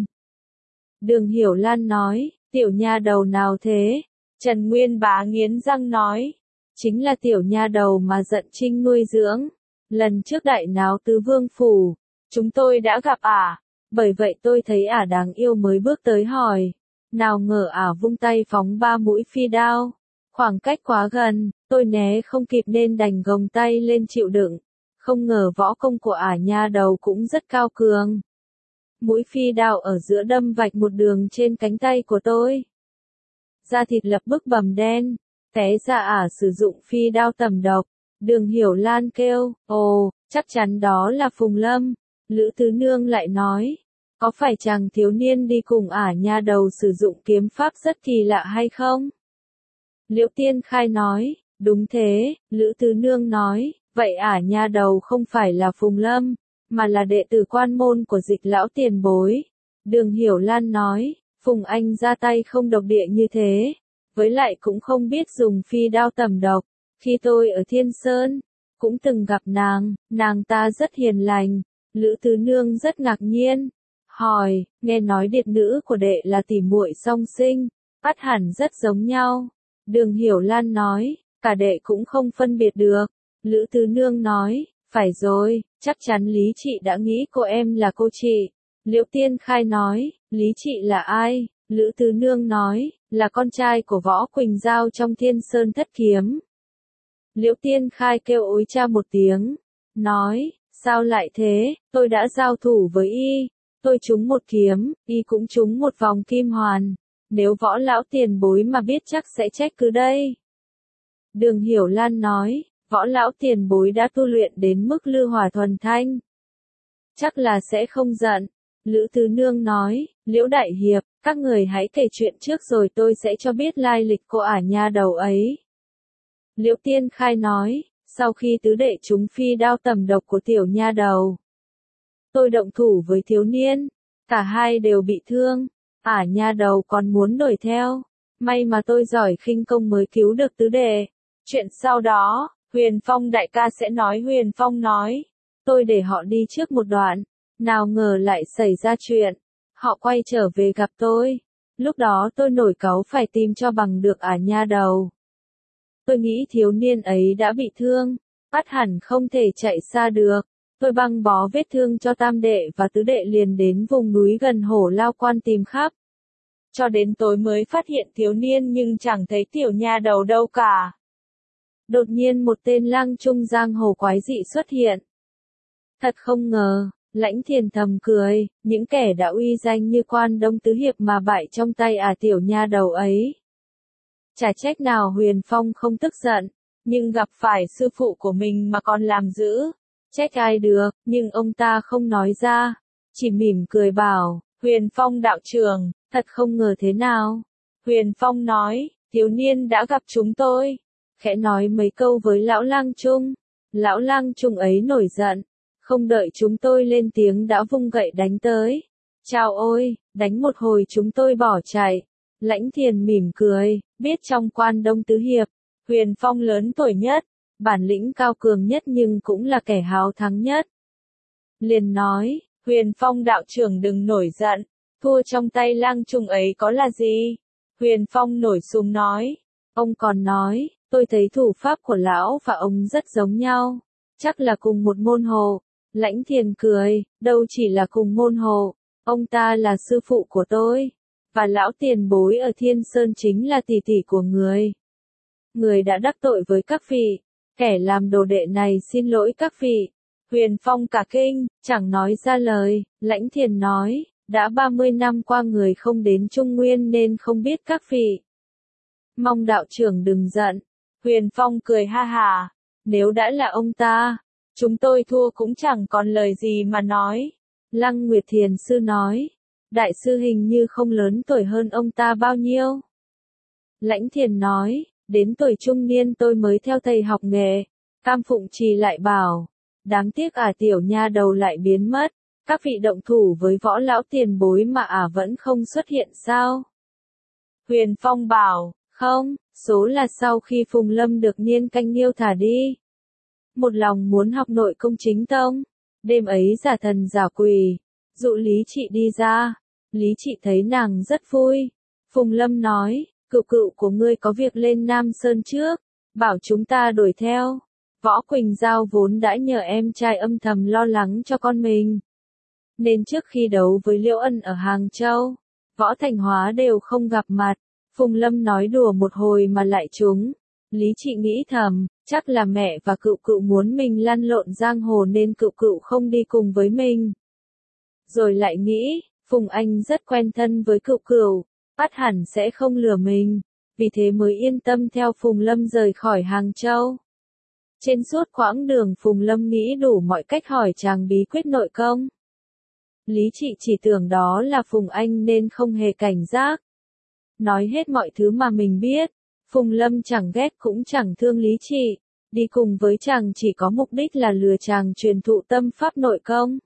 Đường Hiểu Lan nói, tiểu nha đầu nào thế? Trần Nguyên Bá nghiến răng nói, chính là tiểu nha đầu mà Dận Trinh nuôi dưỡng. Lần trước đại náo Tứ Vương Phủ, chúng tôi đã gặp ả, bởi vậy tôi thấy ả đáng yêu mới bước tới hỏi. Nào ngờ ả vung tay phóng 3 mũi phi đao. Khoảng cách quá gần, tôi né không kịp nên đành gồng tay lên chịu đựng. Không ngờ võ công của ả nha đầu cũng rất cao cường. Mũi phi đao ở giữa đâm vạch một đường trên cánh tay của tôi. Da thịt lập bức bầm đen, té ra ả sử dụng phi đao tầm độc. Đường Hiểu Lan kêu, ồ, chắc chắn đó là Phùng Lâm. Lữ Tứ Nương lại nói, có phải chàng thiếu niên đi cùng ả nha đầu sử dụng kiếm pháp rất kỳ lạ hay không? Liễu Tiên Khai nói, đúng thế. Lữ Tứ Nương nói, vậy ả nha đầu không phải là Phùng Lâm, mà là đệ tử quan môn của Dịch lão tiền bối. Đường Hiểu Lan nói, Phùng Anh ra tay không độc địa như thế, với lại cũng không biết dùng phi đao tầm độc. Khi tôi ở Thiên Sơn, cũng từng gặp nàng ta rất hiền lành. Lữ Tứ Nương rất ngạc nhiên, hỏi, nghe nói điệt nữ của đệ là tỷ muội song sinh, ắt hẳn rất giống nhau. Đường Hiểu Lan nói, cả đệ cũng không phân biệt được. Lữ Tứ Nương nói, phải rồi, chắc chắn Lý Trị đã nghĩ cô em là cô chị. Liễu Tiên Khai nói, Lý Trị là ai? Lữ Tứ Nương nói, là con trai của Võ Quỳnh Giao trong Thiên Sơn Thất Kiếm. Liễu Tiên Khai kêu ối cha một tiếng, nói, sao lại thế, tôi đã giao thủ với y, tôi trúng một kiếm, y cũng trúng một vòng kim hoàn, nếu Võ lão tiền bối mà biết chắc sẽ trách cứ đây. Đường Hiểu Lan nói, Võ lão tiền bối đã tu luyện đến mức lư hỏa thuần thanh, chắc là sẽ không giận. Lữ Tứ Nương nói, Liễu Đại Hiệp, các người hãy kể chuyện trước rồi tôi sẽ cho biết lai lịch cô ả nha đầu ấy. Liễu Tiên Khai nói, sau khi tứ đệ chúng phi đao tầm độc của tiểu nha đầu, tôi động thủ với thiếu niên, cả hai đều bị thương, ả nha đầu còn muốn đuổi theo, may mà tôi giỏi khinh công mới cứu được tứ đệ. Chuyện sau đó, Huyền Phong đại ca sẽ nói. Huyền Phong nói, tôi để họ đi trước một đoạn, nào ngờ lại xảy ra chuyện, họ quay trở về gặp tôi, lúc đó tôi nổi cáu phải tìm cho bằng được ả nha đầu. Tôi nghĩ thiếu niên ấy đã bị thương, ắt hẳn không thể chạy xa được. Tôi băng bó vết thương cho tam đệ và tứ đệ liền đến vùng núi gần Hổ Lao Quan tìm khắp. Cho đến tối mới phát hiện thiếu niên nhưng chẳng thấy tiểu nha đầu đâu cả. Đột nhiên một tên lang trung giang hồ quái dị xuất hiện. Thật không ngờ, Lãnh Thiền thầm cười, những kẻ đã uy danh như Quan Đông Tứ Hiệp mà bại trong tay tiểu nha đầu ấy. Chả trách nào Huyền Phong không tức giận, nhưng gặp phải sư phụ của mình mà còn làm dữ, trách ai được, nhưng ông ta không nói ra, chỉ mỉm cười bảo, Huyền Phong đạo trưởng, thật không ngờ thế nào. Huyền Phong nói, thiếu niên đã gặp chúng tôi, khẽ nói mấy câu với lão lang trung, lão lang trung ấy nổi giận, không đợi chúng tôi lên tiếng đã vung gậy đánh tới. Chao ôi, đánh một hồi chúng tôi bỏ chạy. Lãnh Thiền mỉm cười, biết trong Quan Đông Tứ Hiệp, Huyền Phong lớn tuổi nhất, bản lĩnh cao cường nhất nhưng cũng là kẻ háo thắng nhất. Liền nói, Huyền Phong đạo trưởng đừng nổi giận, thua trong tay lang trung ấy có là gì? Huyền Phong nổi súng nói, ông còn nói, tôi thấy thủ pháp của lão và ông rất giống nhau, chắc là cùng một môn hồ. Lãnh Thiền cười, đâu chỉ là cùng môn hồ, ông ta là sư phụ của tôi, và lão tiền bối ở Thiên Sơn chính là tỷ tỷ của người. Người đã đắc tội với các vị, kẻ làm đồ đệ này xin lỗi các vị. Huyền Phong cả kinh, chẳng nói ra lời. Lãnh Thiền nói, đã 30 năm qua người không đến Trung Nguyên nên không biết các vị. Mong đạo trưởng đừng giận. Huyền Phong cười ha hà, nếu đã là ông ta, chúng tôi thua cũng chẳng còn lời gì mà nói. Lăng Nguyệt Thiền sư nói, đại sư hình như không lớn tuổi hơn ông ta bao nhiêu. Lãnh Thiền nói, đến tuổi trung niên tôi mới theo thầy học nghề. Cam Phụng Trì lại bảo, đáng tiếc tiểu nha đầu lại biến mất, các vị động thủ với võ lão tiền bối mà vẫn không xuất hiện sao? Huyền Phong bảo, không, số là sau khi Phùng Lâm được Niên Canh Niêu thả đi. Một lòng muốn học nội công chính tông, đêm ấy giả thần giả quỷ, dụ Lý Trị đi ra. Lý Trị thấy nàng rất vui. Phùng Lâm nói, cựu cựu của ngươi có việc lên Nam Sơn trước, bảo chúng ta đuổi theo. Võ Quỳnh Giao vốn đã nhờ em trai âm thầm lo lắng cho con mình, nên trước khi đấu với Liễu Ân ở Hàng Châu, Võ Thành Hóa đều không gặp mặt. Phùng Lâm nói đùa một hồi mà lại trúng. Lý Trị nghĩ thầm, chắc là mẹ và cựu cựu muốn mình lăn lộn giang hồ nên cựu cựu không đi cùng với mình. Rồi lại nghĩ, Phùng Anh rất quen thân với cựu cựu, ắt hẳn sẽ không lừa mình, vì thế mới yên tâm theo Phùng Lâm rời khỏi Hàng Châu. Trên suốt quãng đường Phùng Lâm nghĩ đủ mọi cách hỏi chàng bí quyết nội công. Lý Trị chỉ tưởng đó là Phùng Anh nên không hề cảnh giác. Nói hết mọi thứ mà mình biết, Phùng Lâm chẳng ghét cũng chẳng thương Lý Trị, đi cùng với chàng chỉ có mục đích là lừa chàng truyền thụ tâm pháp nội công.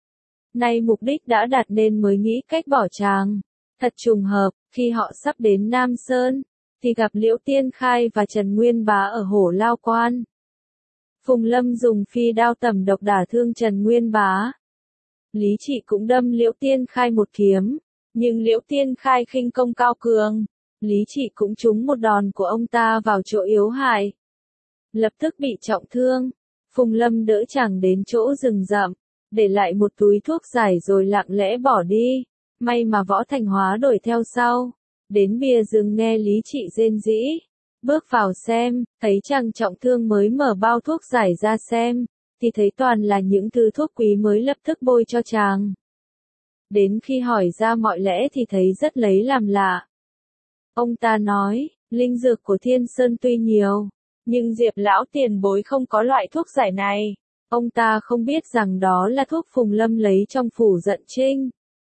Nay mục đích đã đạt nên mới nghĩ cách bỏ chàng. Thật trùng hợp, khi họ sắp đến Nam Sơn, thì gặp Liễu Tiên Khai và Trần Nguyên Bá ở Hổ Lao Quan. Phùng Lâm dùng phi đao tầm độc đả thương Trần Nguyên Bá. Lý Trị cũng đâm Liễu Tiên Khai một kiếm, nhưng Liễu Tiên Khai khinh công cao cường, Lý Trị cũng trúng một đòn của ông ta vào chỗ yếu hại, lập tức bị trọng thương. Phùng Lâm đỡ chàng đến chỗ rừng rậm, để lại một túi thuốc giải rồi lặng lẽ bỏ đi. May mà Võ Thành Hóa đuổi theo sau, đến bìa rừng nghe Lý Trị rên rỉ, bước vào xem, thấy chàng trọng thương mới mở bao thuốc giải ra xem, thì thấy toàn là những thứ thuốc quý mới lập tức bôi cho chàng. Đến khi hỏi ra mọi lẽ thì thấy rất lấy làm lạ. Ông ta nói, linh dược của Thiên Sơn tuy nhiều, nhưng Diệp lão tiền bối không có loại thuốc giải này. Ông ta không biết rằng đó là thuốc Phùng Lâm lấy trong phủ Dận Trinh.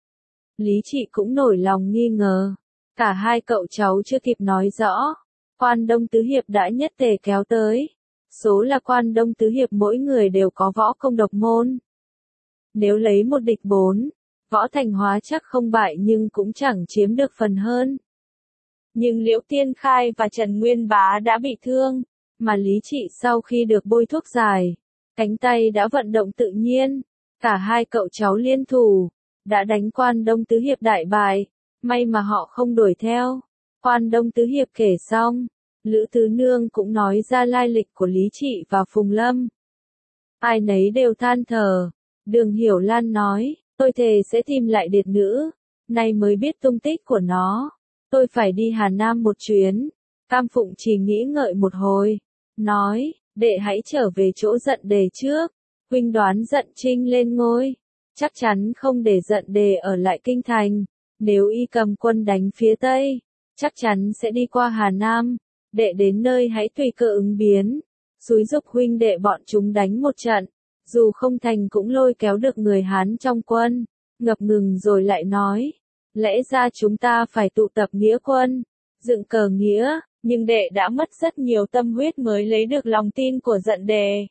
Lý Trị cũng nổi lòng nghi ngờ. Cả hai cậu cháu chưa kịp nói rõ. Quan Đông Tứ Hiệp đã nhất tề kéo tới. Số là Quan Đông Tứ Hiệp mỗi người đều có võ công độc môn. Nếu lấy một địch bốn, Võ Thành Hóa chắc không bại nhưng cũng chẳng chiếm được phần hơn. Nhưng Liễu Tiên Khai và Trần Nguyên Bá đã bị thương, mà Lý Trị sau khi được bôi thuốc giải, cánh tay đã vận động tự nhiên. Cả hai cậu cháu liên thủ, đã đánh Quan Đông Tứ Hiệp đại bại, may mà họ không đuổi theo. Quan Đông Tứ Hiệp kể xong, Lữ Tứ Nương cũng nói ra lai lịch của Lý Trị và Phùng Lâm. Ai nấy đều than thở. Đường Hiểu Lan nói, tôi thề sẽ tìm lại điệt nữ, nay mới biết tung tích của nó. Tôi phải đi Hà Nam một chuyến. Cam Phụng chỉ nghĩ ngợi một hồi, nói, đệ hãy trở về chỗ Giận Đề trước. Huynh đoán Giận Trinh lên ngôi, chắc chắn không để Giận Đề ở lại kinh thành. Nếu y cầm quân đánh phía Tây, chắc chắn sẽ đi qua Hà Nam. Đệ đến nơi hãy tùy cơ ứng biến, xúi giục huynh đệ bọn chúng đánh một trận. Dù không thành cũng lôi kéo được người Hán trong quân. Ngập ngừng rồi lại nói, lẽ ra chúng ta phải tụ tập nghĩa quân, dựng cờ nghĩa, nhưng đệ đã mất rất nhiều tâm huyết mới lấy được lòng tin của Giận Đề.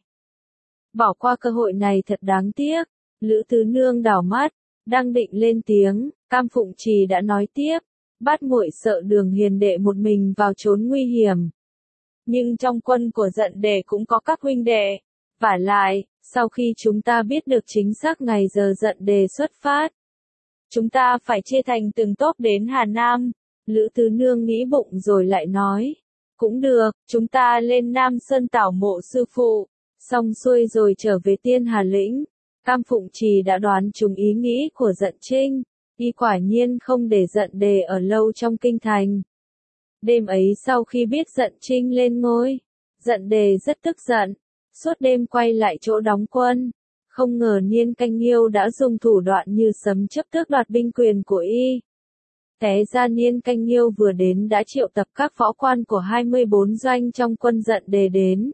Bỏ qua cơ hội này thật đáng tiếc. Lữ Tứ Nương đảo mắt, đang định lên tiếng, Cam Phụng Trì đã nói tiếp, bát muội sợ Đường Hiền đệ một mình vào trốn nguy hiểm. Nhưng trong quân của Giận Đề cũng có các huynh đệ. Vả lại, sau khi chúng ta biết được chính xác ngày giờ Giận Đề xuất phát, chúng ta phải chia thành từng tốp đến Hà Nam. Lữ Tứ Nương nghĩ bụng rồi lại nói, cũng được, chúng ta lên Nam Sơn tảo mộ sư phụ, xong xuôi rồi trở về Tiên Hà Lĩnh. Cam Phụng Trì đã đoán trúng ý nghĩ của Giận Trinh, y quả nhiên không để Giận Đề ở lâu trong kinh thành. Đêm ấy sau khi biết Giận Trinh lên ngôi, Giận Đề rất tức giận, suốt đêm quay lại chỗ đóng quân. Không ngờ Niên Canh Nghiêu đã dùng thủ đoạn như sấm chớp tước đoạt binh quyền của y. Té ra Niên Canh Nghiêu vừa đến đã triệu tập các võ quan của 24 doanh trong quân Giận Đề đến.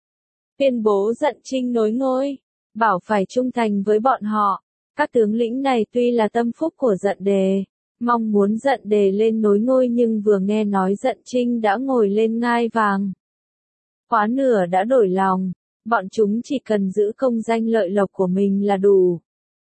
Tuyên bố Giận Trinh nối ngôi, bảo phải trung thành với bọn họ. Các tướng lĩnh này tuy là tâm phúc của Giận Đề, mong muốn Giận Đề lên nối ngôi nhưng vừa nghe nói Giận Trinh đã ngồi lên ngai vàng, quá nửa đã đổi lòng. Bọn chúng chỉ cần giữ công danh lợi lộc của mình là đủ.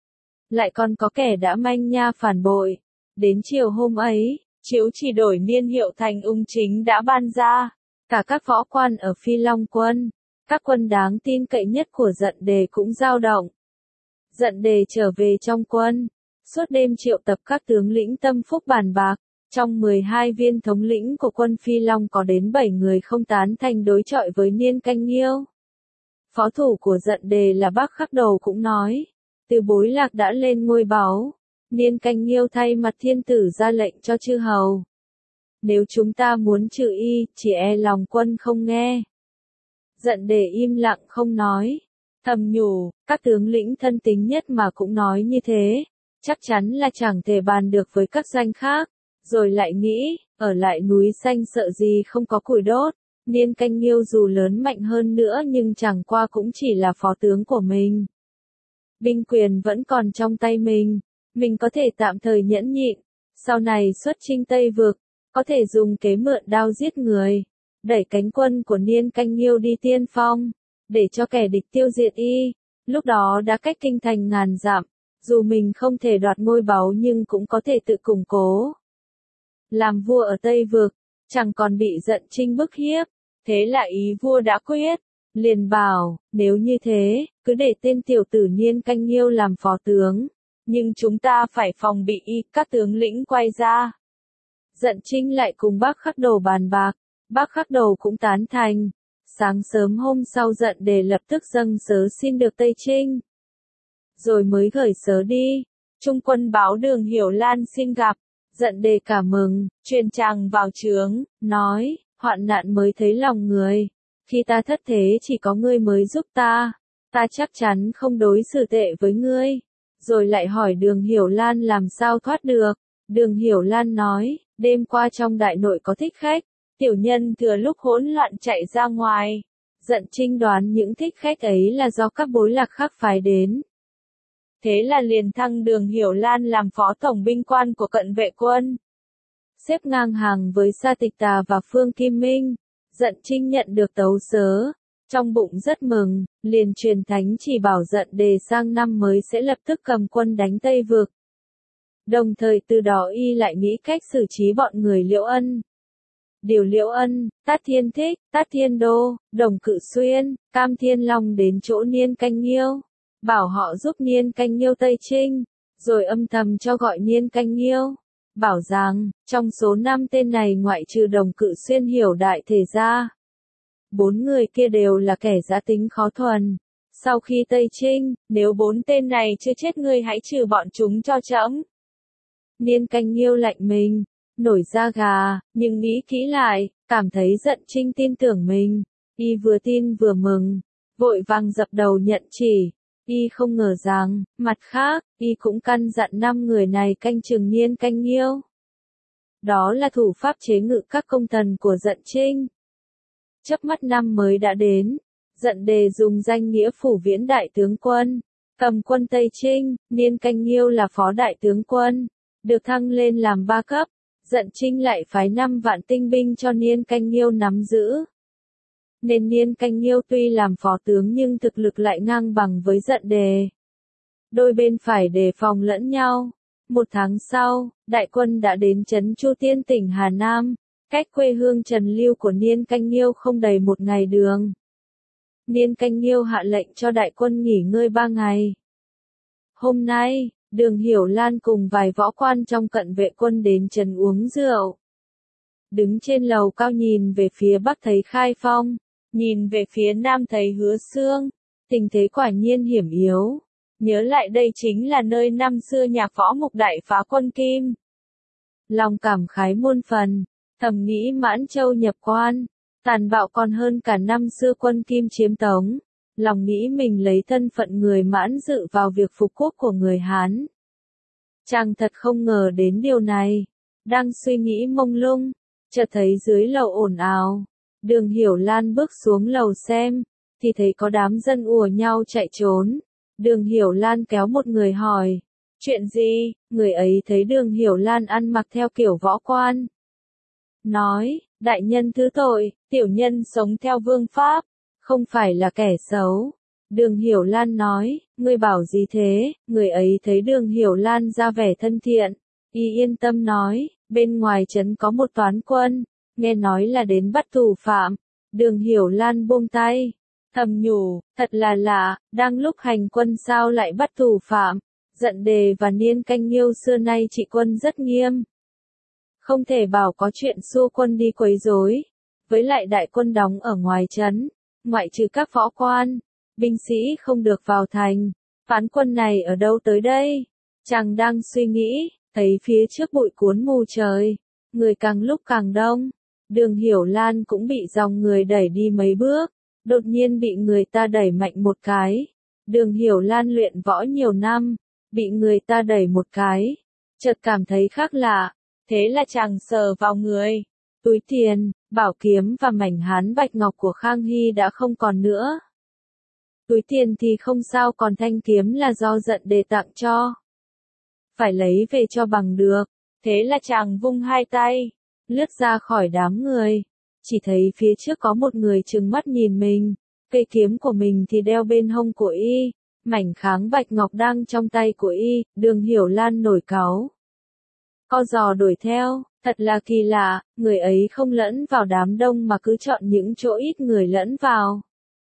Lại còn có kẻ đã manh nha phản bội. Đến chiều hôm ấy, chiếu chỉ đổi niên hiệu thành ung chính đã ban ra. Cả các võ quan ở Phi Long quân, các quân đáng tin cậy nhất của Giận Đề cũng dao động. Giận Đề trở về trong quân, suốt đêm triệu tập các tướng lĩnh tâm phúc bàn bạc. Trong 12 viên thống lĩnh của quân Phi Long có đến 7 người không tán thành đối chọi với Niên Canh Nghiêu. Phó thủ của Giận Đề là Bác Khắc Đầu cũng nói, từ Bối Lạc đã lên ngôi báu, Niên Canh Nghiêu thay mặt thiên tử ra lệnh cho chư hầu. Nếu chúng ta muốn trừ y, chỉ e lòng quân không nghe. Giận Đề im lặng không nói, thầm nhủ, các tướng lĩnh thân tín nhất mà cũng nói như thế, chắc chắn là chẳng thể bàn được với các danh khác. Rồi lại nghĩ, ở lại núi xanh sợ gì không có củi đốt. Niên Canh Nghiêu dù lớn mạnh hơn nữa nhưng chẳng qua cũng chỉ là phó tướng của mình. Binh quyền vẫn còn trong tay mình có thể tạm thời nhẫn nhịn, sau này xuất chinh Tây Vực, có thể dùng kế mượn đao giết người, đẩy cánh quân của Niên Canh Nghiêu đi tiên phong, để cho kẻ địch tiêu diệt y. Lúc đó đã cách kinh thành ngàn dặm, dù mình không thể đoạt ngôi báu nhưng cũng có thể tự củng cố. Làm vua ở Tây Vực, chẳng còn bị Giận Trinh bức hiếp. Thế là ý vua đã quyết, liền bảo, nếu như thế, cứ để tên tiểu tử Niên Canh Nghiêu làm phó tướng, nhưng chúng ta phải phòng bị y. Các tướng lĩnh quay ra. Giận Trinh lại cùng Bác Khắc Đầu bàn bạc, Bác Khắc Đầu cũng tán thành. Sáng sớm hôm sau Giận Đề lập tức dâng sớ xin được Tây Trinh. Rồi mới gửi sớ đi, trung quân báo Đường Hiểu Lan xin gặp. Giận Đề cảm mừng, truyền chàng vào trướng, nói, hoạn nạn mới thấy lòng người. Khi ta thất thế chỉ có ngươi mới giúp ta chắc chắn không đối xử tệ với ngươi. Rồi lại hỏi Đường Hiểu Lan làm sao thoát được. Đường Hiểu Lan nói, đêm qua trong đại nội có thích khách, tiểu nhân thừa lúc hỗn loạn chạy ra ngoài. Giận Trinh đoán những thích khách ấy là do các bối lạc khác phái đến. thế là liền thăng Đường Hiểu Lan làm phó tổng binh quan của cận vệ quân. Xếp ngang hàng với Sa Tịch Tà và Phương Kim Minh, Dận Trinh nhận được tấu sớ, trong bụng rất mừng, liền truyền thánh chỉ bảo Dận Đề sang năm mới sẽ lập tức cầm quân đánh Tây Vực. Đồng thời từ đó y lại nghĩ cách xử trí bọn người Liễu Ân. Điều Liễu Ân, Tát Thiên Thích, Tát Thiên Đô, Đồng Cự Xuyên, Cam Thiên Long đến chỗ Niên Canh Nhiêu, bảo họ giúp Niên Canh Nhiêu Tây Trinh, rồi âm thầm cho gọi Niên Canh Nhiêu, bảo rằng, trong số 5 tên này ngoại trừ Đồng Cự Xuyên hiểu đại thể ra, 4 người kia đều là kẻ dã tính khó thuần. Sau khi Tây Trinh, nếu 4 tên này chưa chết ngươi hãy trừ bọn chúng cho trẫm. Niên Canh Nhiêu lạnh mình, nổi da gà, nhưng nghĩ kỹ lại, cảm thấy Dận Trinh tin tưởng mình. Y vừa tin vừa mừng, vội vàng dập đầu nhận chỉ. Y không ngờ rằng, mặt khác, y cũng căn dặn 5 người này canh chừng Niên Canh Nhiêu. Đó là thủ pháp chế ngự các công thần của Dận Trinh. Chớp mắt năm mới đã đến, Dận Đề dùng danh nghĩa phủ viễn đại tướng quân, cầm quân Tây Trinh, Niên Canh Nhiêu là phó đại tướng quân, được thăng lên làm 3 cấp. Dận Trinh lại phái 5 vạn tinh binh cho Niên Canh Nhiêu nắm giữ. Nên Niên Canh Nhiêu tuy làm phó tướng nhưng thực lực lại ngang bằng với Dận Đề. Đôi bên phải đề phòng lẫn nhau. 1 tháng sau, đại quân đã đến trấn Chu Tiên tỉnh Hà Nam, cách quê hương Trần Lưu của Niên Canh Nhiêu không đầy 1 ngày đường. Niên Canh Nhiêu hạ lệnh cho đại quân nghỉ ngơi 3 ngày. Hôm nay, Đường Hiểu Lan cùng vài võ quan trong cận vệ quân đến trấn uống rượu. Đứng trên lầu cao nhìn về phía bắc thấy Khai Phong, nhìn về phía nam thấy Hứa Xương, tình thế quả nhiên hiểm yếu. Nhớ lại đây chính là nơi năm xưa nhà Võ Mục đại phá quân Kim. Lòng cảm khái muôn phần, thầm nghĩ Mãn Châu nhập quan, tàn bạo còn hơn cả năm xưa quân Kim chiếm Tống. Lòng nghĩ mình lấy thân phận người Mãn dự vào việc phục quốc của người Hán. Chàng thật không ngờ đến điều này. Đang suy nghĩ mông lung, chợt thấy dưới lầu ồn ào. Đường Hiểu Lan bước xuống lầu xem, thì thấy có đám dân ùa nhau chạy trốn. Đường Hiểu Lan kéo một người hỏi, chuyện gì? Người ấy thấy Đường Hiểu Lan ăn mặc theo kiểu võ quan. Nói, đại nhân thứ tội, tiểu nhân sống theo vương pháp, không phải là kẻ xấu. Đường Hiểu Lan nói, ngươi bảo gì thế? Người ấy thấy Đường Hiểu Lan ra vẻ thân thiện, y yên tâm nói, bên ngoài trấn có một toán quân, nghe nói là đến bắt tù phạm. Đường Hiểu Lan buông tay, thầm nhủ, thật là lạ, đang lúc hành quân sao lại bắt tù phạm. Dận Đề và Niên Canh Nhiêu xưa nay trị quân rất nghiêm, không thể bảo có chuyện xua quân đi quấy rối. Với lại đại quân đóng ở ngoài trấn, ngoại trừ các võ quan, binh sĩ không được vào thành. Phán quân này ở đâu tới đây? Chàng đang suy nghĩ, thấy phía trước bụi cuốn mù trời, người càng lúc càng đông. Đường Hiểu Lan cũng bị dòng người đẩy đi mấy bước, đột nhiên bị người ta đẩy mạnh một cái. Đường Hiểu Lan luyện võ nhiều năm, bị người ta đẩy một cái, chợt cảm thấy khác lạ, thế là chàng sờ vào người. Túi tiền, bảo kiếm và mảnh hán bạch ngọc của Khang Hy đã không còn nữa. Túi tiền thì không sao, còn thanh kiếm là do Dận Đề tặng cho. Phải lấy về cho bằng được. Thế là chàng vung hai tay, lướt ra khỏi đám người. Chỉ thấy phía trước có một người trừng mắt nhìn mình. Cây kiếm của mình thì đeo bên hông của y. Mảnh kháng bạch ngọc đang trong tay của y. Đường Hiểu Lan nổi cáu, co giò đuổi theo. Thật là kỳ lạ, người ấy không lẫn vào đám đông mà cứ chọn những chỗ ít người lẫn vào.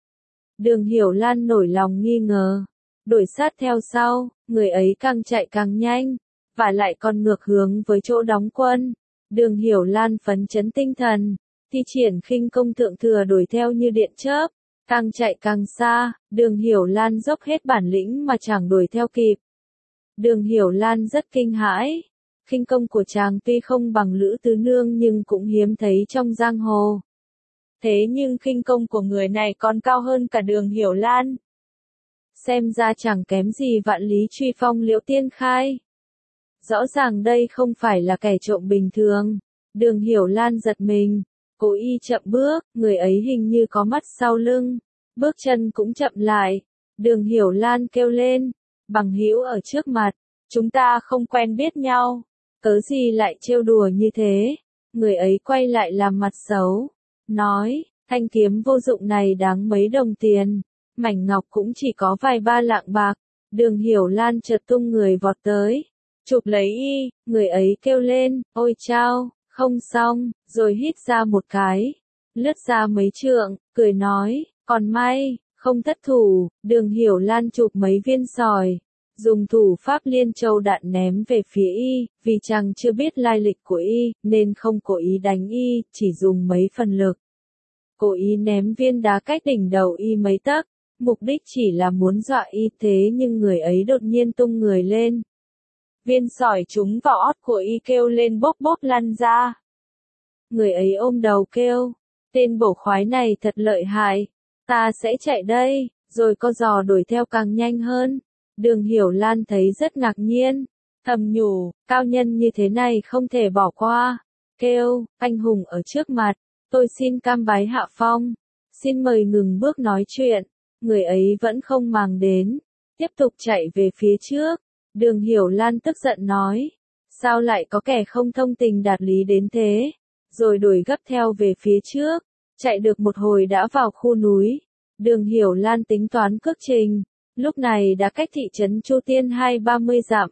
Đường Hiểu Lan nổi lòng nghi ngờ, đuổi sát theo sau, người ấy càng chạy càng nhanh, và lại còn ngược hướng với chỗ đóng quân. Đường Hiểu Lan phấn chấn tinh thần, thi triển khinh công thượng thừa đuổi theo như điện chớp, càng chạy càng xa. Đường Hiểu Lan dốc hết bản lĩnh mà chẳng đuổi theo kịp. Đường Hiểu Lan rất kinh hãi. Khinh công của chàng tuy không bằng Lữ Tứ Nương nhưng cũng hiếm thấy trong giang hồ. Thế nhưng khinh công của người này còn cao hơn cả Đường Hiểu Lan. Xem ra chẳng kém gì Vạn Lý Truy Phong Liễu Tiên Khai. Rõ ràng đây không phải là kẻ trộm bình thường. Đường Hiểu Lan giật mình, cố ý chậm bước, người ấy hình như có mắt sau lưng, bước chân cũng chậm lại. Đường Hiểu Lan kêu lên, Bằng hữu ở trước mặt, chúng ta không quen biết nhau, cớ gì lại trêu đùa như thế? Người ấy quay lại làm mặt xấu, nói, thanh kiếm vô dụng này đáng mấy đồng tiền, mảnh ngọc cũng chỉ có vài ba lạng bạc. Đường Hiểu Lan chợt tung người vọt tới, chụp lấy y, người ấy kêu lên, ôi chao, không xong, rồi hít ra một cái, lướt ra mấy trượng, cười nói, còn may, không thất thủ. Đường Hiểu Lan chụp mấy viên sỏi, dùng thủ pháp liên châu đạn ném về phía y, vì chàng chưa biết lai lịch của y, nên không cố ý đánh y, chỉ dùng mấy phần lực. Cố ý ném viên đá cách đỉnh đầu y mấy tấc, mục đích chỉ là muốn dọa y, thế nhưng người ấy đột nhiên tung người lên. Viên sỏi trúng vào ót của y, kêu lên bốp bốp lăn ra. Người ấy ôm đầu kêu, tên bổ khoái này thật lợi hại, ta sẽ chạy đây, rồi co giò đuổi theo càng nhanh hơn. Đường Hiểu Lan thấy rất ngạc nhiên, thầm nhủ, cao nhân như thế này không thể bỏ qua. Kêu, anh hùng ở trước mặt, tôi xin cam bái hạ phong, xin mời ngừng bước nói chuyện. Người ấy vẫn không màng đến, tiếp tục chạy về phía trước. Đường Hiểu Lan tức giận nói, sao lại có kẻ không thông tình đạt lý đến thế? Rồi đuổi gấp theo về phía trước, chạy được một hồi đã vào khu núi. Đường Hiểu Lan tính toán cước trình, lúc này đã cách thị trấn Chu Tiên 20-30 dặm.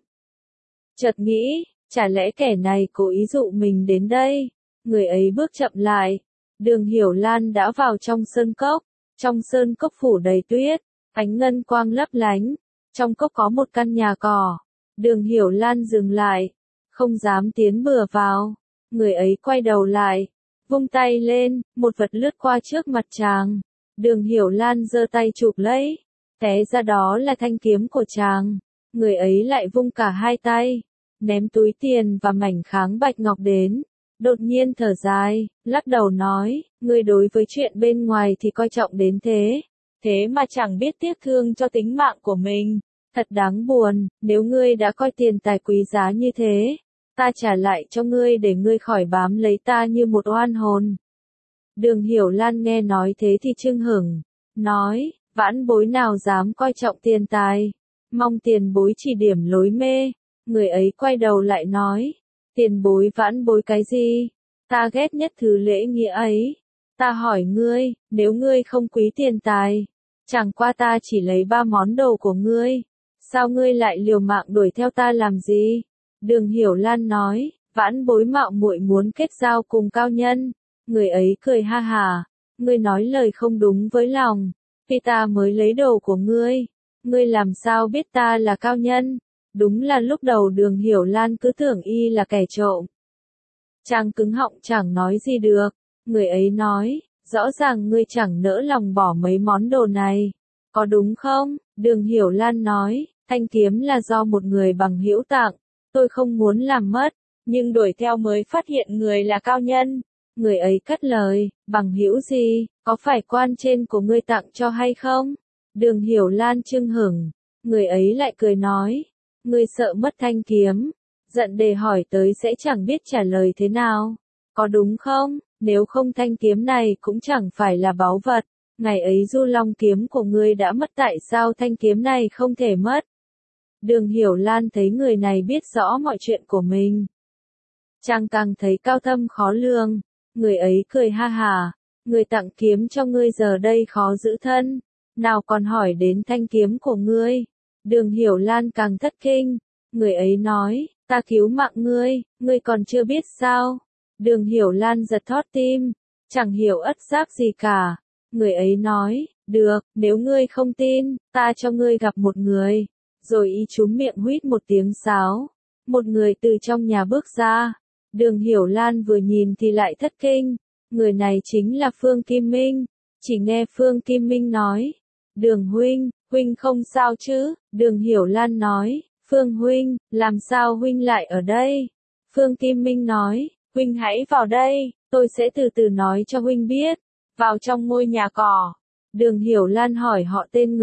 Chợt nghĩ, chả lẽ kẻ này cố ý dụ mình đến đây? Người ấy bước chậm lại, Đường Hiểu Lan đã vào trong sơn cốc. Trong sơn cốc phủ đầy tuyết, ánh ngân quang lấp lánh, trong cốc có một căn nhà cỏ. Đường Hiểu Lan dừng lại, không dám tiến bừa vào. Người ấy quay đầu lại, vung tay lên, một vật lướt qua trước mặt chàng. Đường Hiểu Lan giơ tay chụp lấy, té ra đó là thanh kiếm của chàng. Người ấy lại vung cả hai tay, ném túi tiền và mảnh kháng bạch ngọc đến. Đột nhiên thở dài, lắc đầu nói, ngươi đối với chuyện bên ngoài thì coi trọng đến thế, thế mà chẳng biết tiếc thương cho tính mạng của mình, thật đáng buồn. Nếu ngươi đã coi tiền tài quý giá như thế, ta trả lại cho ngươi để ngươi khỏi bám lấy ta như một oan hồn. Đường Hiểu Lan nghe nói thế thì chưng hửng, nói, vãn bối nào dám coi trọng tiền tài, mong tiền bối chỉ điểm lối mê. Người ấy quay đầu lại nói, tiền bối vãn bối cái gì? Ta ghét nhất thứ lễ nghĩa ấy. Ta hỏi ngươi, nếu ngươi không quý tiền tài, chẳng qua ta chỉ lấy 3 món đồ của ngươi, sao ngươi lại liều mạng đuổi theo ta làm gì? Đường Hiểu Lan nói, vãn bối mạo muội muốn kết giao cùng cao nhân. Người ấy cười ha hà, ngươi nói lời không đúng với lòng, vì ta mới lấy đồ của ngươi làm sao biết ta là cao nhân? Đúng là lúc đầu Đường Hiểu Lan cứ tưởng y là kẻ trộm. Chàng cứng họng chẳng nói gì được. Người ấy nói, rõ ràng ngươi chẳng nỡ lòng bỏ mấy món đồ này, có đúng không? Đường Hiểu Lan nói, thanh kiếm là do một người bằng hữu tặng, tôi không muốn làm mất, nhưng đuổi theo mới phát hiện người là cao nhân. Người ấy cất lời, bằng hữu gì, có phải quan trên của ngươi tặng cho hay không? Đường Hiểu Lan chưng hửng, người ấy lại cười nói, ngươi sợ mất thanh kiếm, giận đề hỏi tới sẽ chẳng biết trả lời thế nào, có đúng không? Nếu không thanh kiếm này cũng chẳng phải là báu vật, ngày ấy Du Long kiếm của ngươi đã mất, tại sao thanh kiếm này không thể mất? Đường Hiểu Lan thấy người này biết rõ mọi chuyện của mình, chàng càng thấy cao thâm khó lường. Người ấy cười ha hà, người tặng kiếm cho ngươi giờ đây khó giữ thân, nào còn hỏi đến thanh kiếm của ngươi. Đường Hiểu Lan càng thất kinh, người ấy nói, ta cứu mạng ngươi còn chưa biết sao? Đường Hiểu Lan giật thót tim, chẳng hiểu ất giáp gì cả. Người ấy nói, được, nếu ngươi không tin, ta cho ngươi gặp một người. Rồi y trúm miệng huýt một tiếng sáo, một người từ trong nhà bước ra. Đường Hiểu Lan vừa nhìn thì lại thất kinh, người này chính là Phương Kim Minh. Chỉ nghe Phương Kim Minh nói, Đường huynh, huynh không sao chứ? Đường Hiểu Lan nói, Phương huynh, làm sao huynh lại ở đây? Phương Kim Minh nói, huynh hãy vào đây, tôi sẽ từ từ nói cho huynh biết. Vào trong ngôi nhà cỏ. Đường Hiểu Lan hỏi họ tên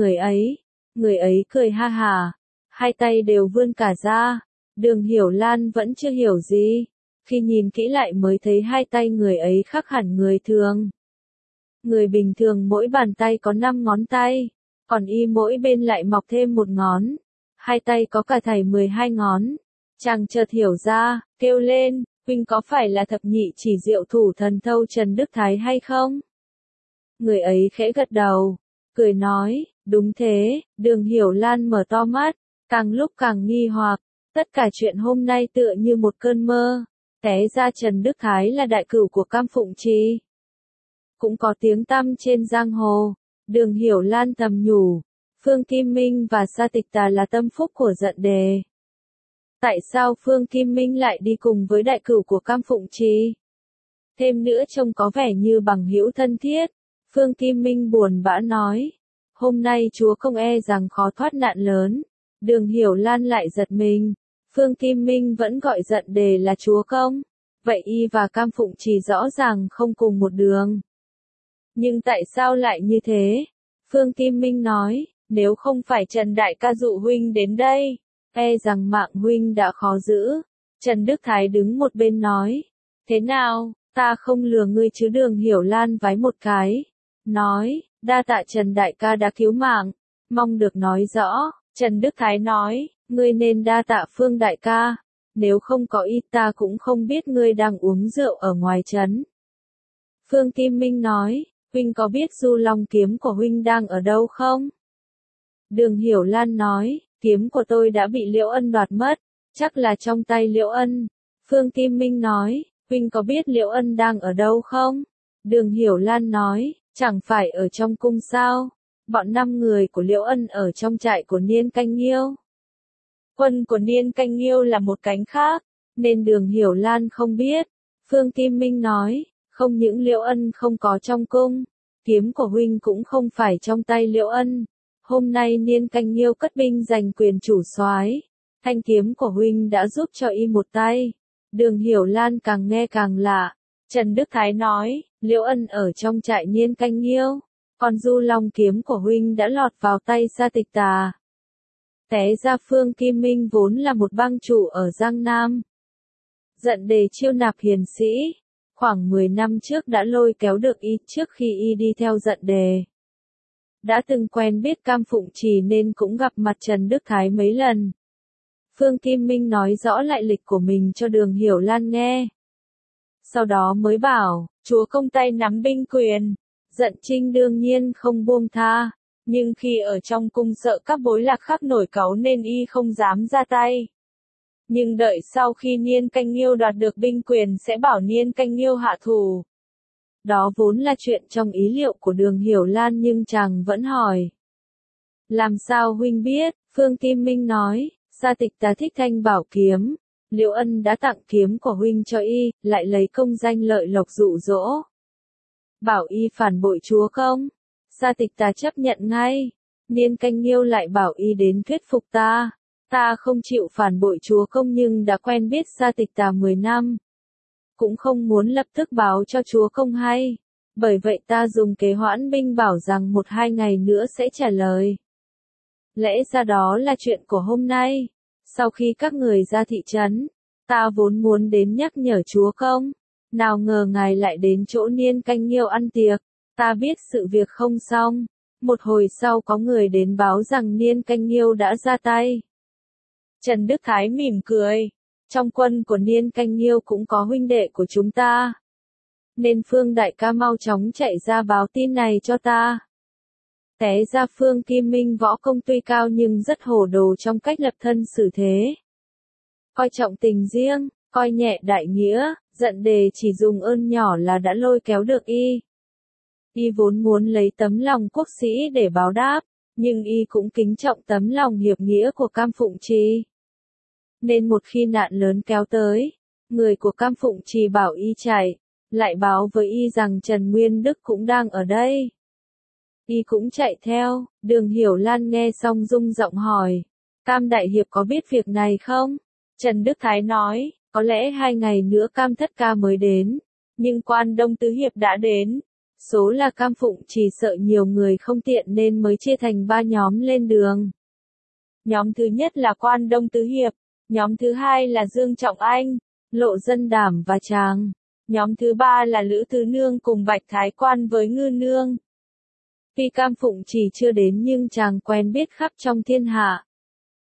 người ấy cười ha hà, hai tay đều vươn cả ra. Đường Hiểu Lan vẫn chưa hiểu gì, khi nhìn kỹ lại mới thấy hai tay người ấy khác hẳn người thường. Người bình thường mỗi bàn tay có 5 ngón tay, còn y mỗi bên lại mọc thêm một ngón. hai tay có cả thảy 12 ngón. Chàng chợt hiểu ra, kêu lên, huynh có phải là thập nhị chỉ diệu thủ thần thâu Trần Đức Thái hay không? Người ấy khẽ gật đầu, cười nói, đúng thế. Đường Hiểu Lan mở to mắt, càng lúc càng nghi hoặc, tất cả chuyện hôm nay tựa như một cơn mơ. Té ra Trần Đức Thái là đại cửu của Cam Phụng Trì, cũng có tiếng tăm trên giang hồ. Đường Hiểu Lan thầm nhủ, Phương Kim Minh và Sa Tịch Tà là tâm phúc của Giận Đề. Tại sao Phương Kim Minh lại đi cùng với đại cửu của Cam Phụng Trì? Thêm nữa trông có vẻ như bằng hữu thân thiết. Phương Kim Minh buồn bã nói, hôm nay chúa công e rằng khó thoát nạn lớn. Đường Hiểu Lan lại giật mình, Phương Kim Minh vẫn gọi Giận Đề là chúa công, vậy y và Cam Phụng Trì rõ ràng không cùng một đường. Nhưng tại sao lại như thế? Phương Kim Minh nói, nếu không phải Trần Đại ca dụ huynh đến đây, e rằng mạng huynh đã khó giữ. Trần Đức Thái đứng một bên nói, thế nào, ta không lừa ngươi chứ? Đường Hiểu Lan vái một cái, nói, đa tạ Trần Đại ca đã cứu mạng, mong được nói rõ. Trần Đức Thái nói, ngươi nên đa tạ Phương Đại ca, nếu không có y ta cũng không biết ngươi đang uống rượu ở ngoài trấn. Phương Kim Minh nói, huynh có biết Du Long kiếm của huynh đang ở đâu không? Đường Hiểu Lan nói, kiếm của tôi đã bị Liễu Ân đoạt mất, chắc là trong tay Liễu Ân. Phương Kim Minh nói, huynh có biết Liễu Ân đang ở đâu không? Đường Hiểu Lan nói, chẳng phải ở trong cung sao? Bọn 5 người của Liễu Ân ở trong trại của Niên Canh Nghiêu. Quân của Niên Canh Nghiêu là một cánh khác, nên Đường Hiểu Lan không biết. Phương Kim Minh nói, không những Liễu Ân không có trong cung, kiếm của huynh cũng không phải trong tay Liễu Ân. Hôm nay Niên Canh Nghiêu cất binh giành quyền chủ soái, thanh kiếm của huynh đã giúp cho y một tay. Đường Hiểu Lan càng nghe càng lạ. Trần Đức Thái nói, Liễu Ân ở trong trại Niên Canh Nghiêu, còn Du Long kiếm của huynh đã lọt vào tay Sa Tịch Tà. Té ra Phương Kim Minh vốn là một bang chủ ở Giang Nam. Giận Đề chiêu nạp hiền sĩ, khoảng 10 năm trước đã lôi kéo được y trước khi y đi theo Giận Đề. Đã từng quen biết Cam Phụng Trì nên cũng gặp mặt Trần Đức Thái mấy lần. Phương Kim Minh nói rõ lại lịch của mình cho Đường Hiểu Lan nghe. Sau đó mới bảo, chúa công tay nắm binh quyền, Giận Trinh đương nhiên không buông tha, nhưng khi ở trong cung sợ các bối lạc khác nổi cáu nên y không dám ra tay. Nhưng đợi sau khi Niên Canh Nghiêu đoạt được binh quyền sẽ bảo Niên Canh Nghiêu hạ thủ. Đó vốn là chuyện trong ý liệu của Đường Hiểu Lan nhưng chàng vẫn hỏi. Làm sao huynh biết? Phương Kim Minh nói, Sa Tịch Tà thích thanh bảo kiếm, Liễu Ân đã tặng kiếm của huynh cho y, lại lấy công danh lợi lộc dụ dỗ. Bảo y phản bội chúa công, Sa Tịch Tà chấp nhận ngay. Niên Canh Nghiêu lại bảo y đến thuyết phục ta. Ta không chịu phản bội chúa công nhưng đã quen biết Sa Tịch Tà 10 năm. Cũng không muốn lập tức báo cho chúa công hay. Bởi vậy ta dùng kế hoãn binh bảo rằng 1-2 ngày nữa sẽ trả lời. Lẽ ra đó là chuyện của hôm nay. Sau khi các người ra thị trấn, ta vốn muốn đến nhắc nhở chúa công. Nào ngờ ngài lại đến chỗ Niên Canh Nghiêu ăn tiệc. Ta biết sự việc không xong. Một hồi sau có người đến báo rằng Niên Canh Nghiêu đã ra tay. Trần Đức Thái mỉm cười. Trong quân của Niên Canh Nghiêu cũng có huynh đệ của chúng ta. Nên Phương Đại ca mau chóng chạy ra báo tin này cho ta. Té ra Phương Kim Minh võ công tuy cao nhưng rất hồ đồ trong cách lập thân xử thế. Coi trọng tình riêng, coi nhẹ đại nghĩa, Giận Đề chỉ dùng ơn nhỏ là đã lôi kéo được y. Y vốn muốn lấy tấm lòng quốc sĩ để báo đáp, nhưng y cũng kính trọng tấm lòng hiệp nghĩa của Cam Phụng Trì. Nên một khi nạn lớn kéo tới, người của Cam Phụng Trì bảo y chạy, lại báo với y rằng Trần Nguyên Đức cũng đang ở đây. Y cũng chạy theo. Đường Hiểu Lan nghe xong rung giọng hỏi, Cam Đại Hiệp có biết việc này không? Trần Đức Thái nói, có lẽ 2 ngày nữa Cam Thất Ca mới đến, nhưng Quan Đông Tứ Hiệp đã đến. Số là Cam Phụng Trì sợ nhiều người không tiện nên mới chia thành 3 nhóm lên đường. Nhóm thứ nhất là Quan Đông Tứ Hiệp, nhóm thứ hai là Dương Trọng Anh, Lộ Dân Đảm và Tràng, nhóm thứ ba là Lữ Thứ Nương cùng Bạch Thái Quan với Ngư Nương. Tuy Cam Phụng Trì chưa đến nhưng chàng quen biết khắp trong thiên hạ.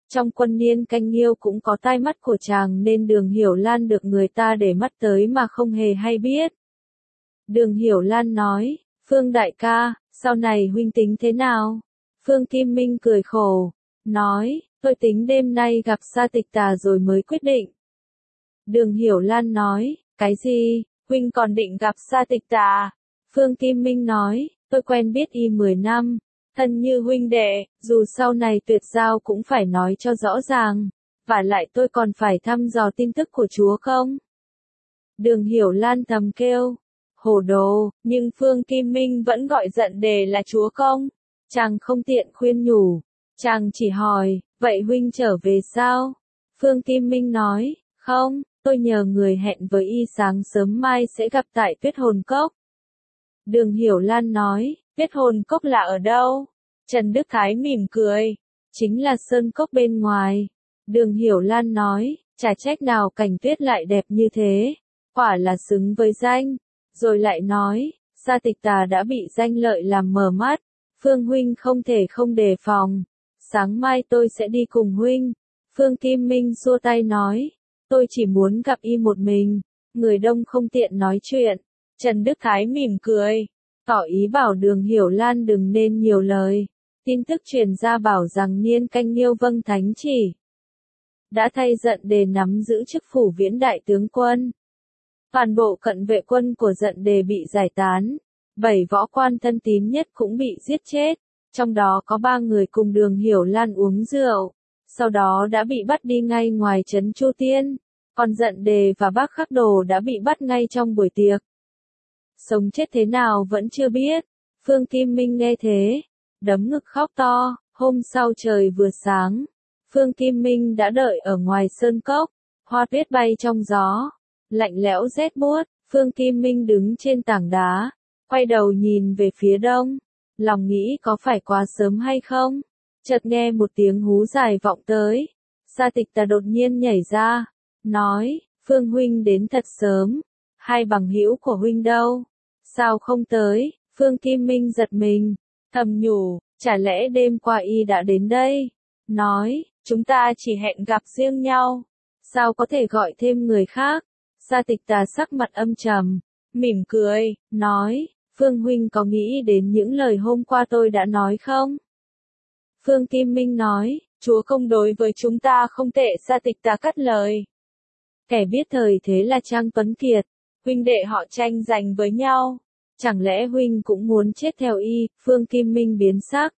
Trong quân Niên Canh Nghiêu cũng có tai mắt của chàng nên Đường Hiểu Lan được người ta để mắt tới mà không hề hay biết. Đường Hiểu Lan nói, Phương đại ca, sau này huynh tính thế nào? Phương Kim Minh cười khổ, nói, tôi tính đêm nay gặp Sa Tịch Tà rồi mới quyết định. Đường Hiểu Lan nói, cái gì, huynh còn định gặp Sa Tịch Tà? Phương Kim Minh nói, tôi quen biết y 10 năm, thân như huynh đệ, dù sau này tuyệt giao cũng phải nói cho rõ ràng, và lại tôi còn phải thăm dò tin tức của chúa không? Đường Hiểu Lan thầm kêu, hồ đồ, nhưng Phương Kim Minh vẫn gọi Giận Đề là chúa công. Chàng không tiện khuyên nhủ, chàng chỉ hỏi, vậy huynh trở về sao? Phương Kim Minh nói, không, tôi nhờ người hẹn với y sáng sớm mai sẽ gặp tại Tuyết Hồn Cốc. Đường Hiểu Lan nói, Tuyết Hồn Cốc là ở đâu? Trần Đức Thái mỉm cười, chính là sơn cốc bên ngoài. Đường Hiểu Lan nói, chả trách nào cảnh tuyết lại đẹp như thế, quả là xứng với danh. Rồi lại nói, Sa Tịch Tà đã bị danh lợi làm mờ mắt, Phương huynh không thể không đề phòng. Sáng mai tôi sẽ đi cùng huynh. Phương Kim Minh xua tay nói, tôi chỉ muốn gặp y một mình, người đông không tiện nói chuyện. Trần Đức Thái mỉm cười, tỏ ý bảo Đường Hiểu Lan đừng nên nhiều lời. Tin tức truyền ra bảo rằng Niên Canh Nghiêu vâng thánh chỉ, đã thay Giận Đề nắm giữ chức phủ Viễn đại tướng quân. Toàn bộ cận vệ quân của Giận Đề bị giải tán, 7 võ quan thân tín nhất cũng bị giết chết, trong đó có 3 người cùng Đường Hiểu Lan uống rượu, sau đó đã bị bắt đi ngay ngoài trấn Chu Tiên, còn Giận Đề và Bác Khắc Đồ đã bị bắt ngay trong buổi tiệc. Sống chết thế nào vẫn chưa biết. Phương Kim Minh nghe thế, đấm ngực khóc to. Hôm sau trời vừa sáng, Phương Kim Minh đã đợi ở ngoài sơn cốc, hoa tuyết bay trong gió, lạnh lẽo rét buốt. Phương Kim Minh đứng trên tảng đá, quay đầu nhìn về phía đông, lòng nghĩ có phải quá sớm hay không. Chợt nghe một tiếng hú dài vọng tới, Sa Tịch Tà đột nhiên nhảy ra, nói, Phương huynh đến thật sớm, hai bằng hữu của huynh đâu? Sao không tới? Phương Kim Minh giật mình, thầm nhủ, chả lẽ đêm qua y đã đến đây? Nói, chúng ta chỉ hẹn gặp riêng nhau, sao có thể gọi thêm người khác? Sa Tịch Tà sắc mặt âm trầm, mỉm cười, nói, Phương huynh có nghĩ đến những lời hôm qua tôi đã nói không? Phương Kim Minh nói, chúa công đối với chúng ta không tệ. Sa Tịch Tà cắt lời. Kẻ biết thời thế là Trang Tuấn Kiệt, huynh đệ họ tranh giành với nhau, chẳng lẽ huynh cũng muốn chết theo y? Phương Kim Minh biến sắc,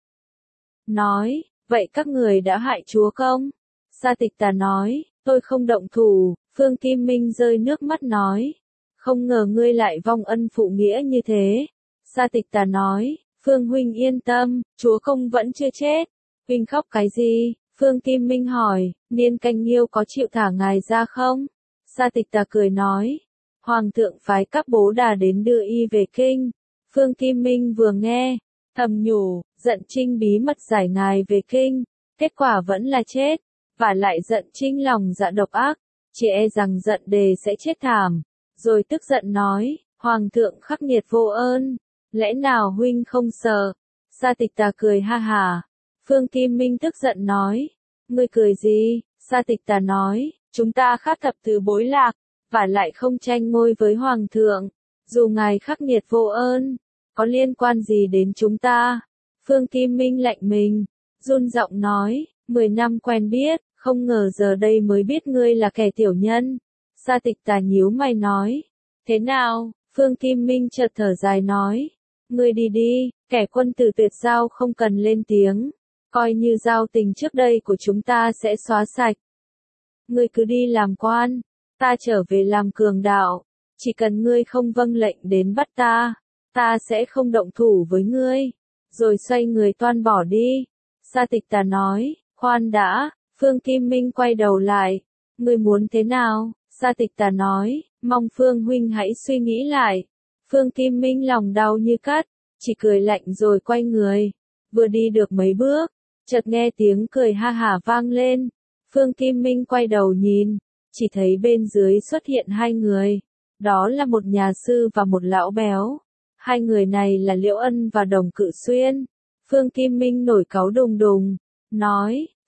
nói, vậy các người đã hại chúa công? Sa Tịch Tà nói, tôi không động thủ. Phương Kim Minh rơi nước mắt nói, không ngờ ngươi lại vong ân phụ nghĩa như thế. Sa Tịch Tà nói, Phương huynh yên tâm, chúa công vẫn chưa chết. Huynh khóc cái gì? Phương Kim Minh hỏi, Niên Canh Nghiêu có chịu thả ngài ra không? Sa Tịch Tà cười nói, Hoàng thượng phái các bố đà đến đưa y về kinh. Phương Kim Minh vừa nghe, thầm nhủ, Giận Trinh bí mật giải ngài về kinh, kết quả vẫn là chết, và lại Giận Trinh lòng dạ độc ác, chỉ e rằng Giận Đề sẽ chết thảm. Rồi tức giận nói, Hoàng thượng khắc nghiệt vô ơn, lẽ nào huynh không sợ? Sa Tịch Tà cười ha hả. Phương Kim Minh tức giận nói, ngươi cười gì? Sa Tịch Tà nói, chúng ta khác thập tứ bối lạc, và lại không tranh ngôi với Hoàng thượng, dù ngài khắc nghiệt vô ơn, có liên quan gì đến chúng ta? Phương Kim Minh lạnh mình, run giọng nói, 10 năm quen biết, không ngờ giờ đây mới biết ngươi là kẻ tiểu nhân. Sa Tịch Tà nhíu mày nói, thế nào? Phương Kim Minh chợt thở dài nói, ngươi đi đi, kẻ quân tử tuyệt giao không cần lên tiếng, coi như giao tình trước đây của chúng ta sẽ xóa sạch. Ngươi cứ đi làm quan, ta trở về làm cường đạo, chỉ cần ngươi không vâng lệnh đến bắt ta, ta sẽ không động thủ với ngươi. Rồi xoay người toan bỏ đi. Sa Tịch Tà nói, khoan đã. Phương Kim Minh quay đầu lại, ngươi muốn thế nào? Sa Tịch Tà nói, mong Phương huynh hãy suy nghĩ lại. Phương Kim Minh lòng đau như cắt, chỉ cười lạnh rồi quay người. Vừa đi được mấy bước, chợt nghe tiếng cười ha hả vang lên. Phương Kim Minh quay đầu nhìn, chỉ thấy bên dưới xuất hiện hai người. Đó là một nhà sư và một lão béo. Hai người này là Liễu Ân và Đồng Cự Xuyên. Phương Kim Minh nổi cáu đùng đùng, nói,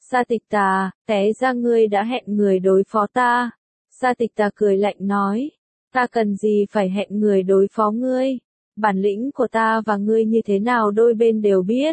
Sa Tịch Tà, té ra ngươi đã hẹn người đối phó ta. Sa Tịch Tà cười lạnh nói, ta cần gì phải hẹn người đối phó ngươi, bản lĩnh của ta và ngươi như thế nào đôi bên đều biết.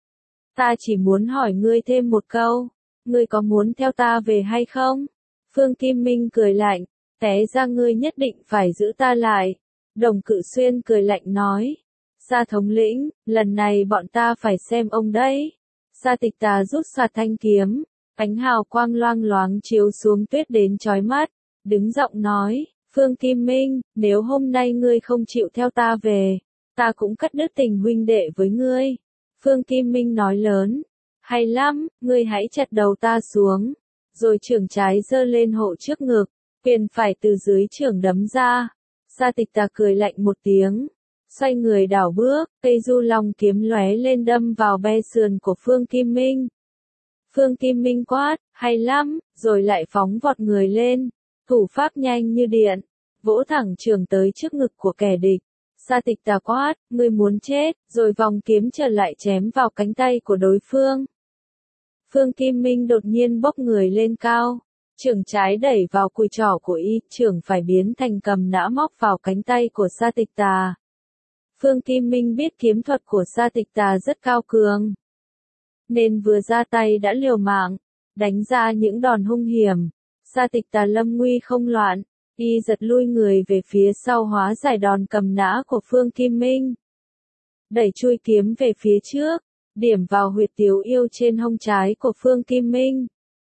Ta chỉ muốn hỏi ngươi thêm một câu, ngươi có muốn theo ta về hay không? Phương Kim Minh cười lạnh, té ra ngươi nhất định phải giữ ta lại. Đồng Cự Xuyên cười lạnh nói, Sa thống lĩnh, lần này bọn ta phải xem ông đấy. Sa Tịch Tà rút ra thanh kiếm, ánh hào quang loang loáng chiếu xuống tuyết đến chói mắt, đứng giọng nói, Phương Kim Minh, nếu hôm nay ngươi không chịu theo ta về, ta cũng cắt đứt tình huynh đệ với ngươi. Phương Kim Minh nói lớn, hay lắm, ngươi hãy chặt đầu ta xuống, rồi chưởng trái giơ lên hộ trước ngực, quyền phải từ dưới chưởng đấm ra. Sa Tịch Tà cười lạnh một tiếng, xoay người đảo bước, cây du long kiếm lóe lên đâm vào be sườn của Phương Kim Minh. Phương Kim Minh quát, hay lắm, rồi lại phóng vọt người lên, thủ pháp nhanh như điện, vỗ thẳng chưởng tới trước ngực của kẻ địch. Sa Tịch Tà quát, ngươi muốn chết, rồi vòng kiếm trở lại chém vào cánh tay của đối phương. Phương Kim Minh đột nhiên bốc người lên cao, chưởng trái đẩy vào cùi trỏ của y, chưởng phải biến thành cầm nã móc vào cánh tay của Sa Tịch Tà. Phương Kim Minh biết kiếm thuật của Sa Tịch Tà rất cao cường, nên vừa ra tay đã liều mạng, đánh ra những đòn hung hiểm. Sa Tịch Tà lâm nguy không loạn, y giật lui người về phía sau hóa giải đòn cầm nã của Phương Kim Minh. Đẩy chuôi kiếm về phía trước, điểm vào huyệt tiếu yêu trên hông trái của Phương Kim Minh.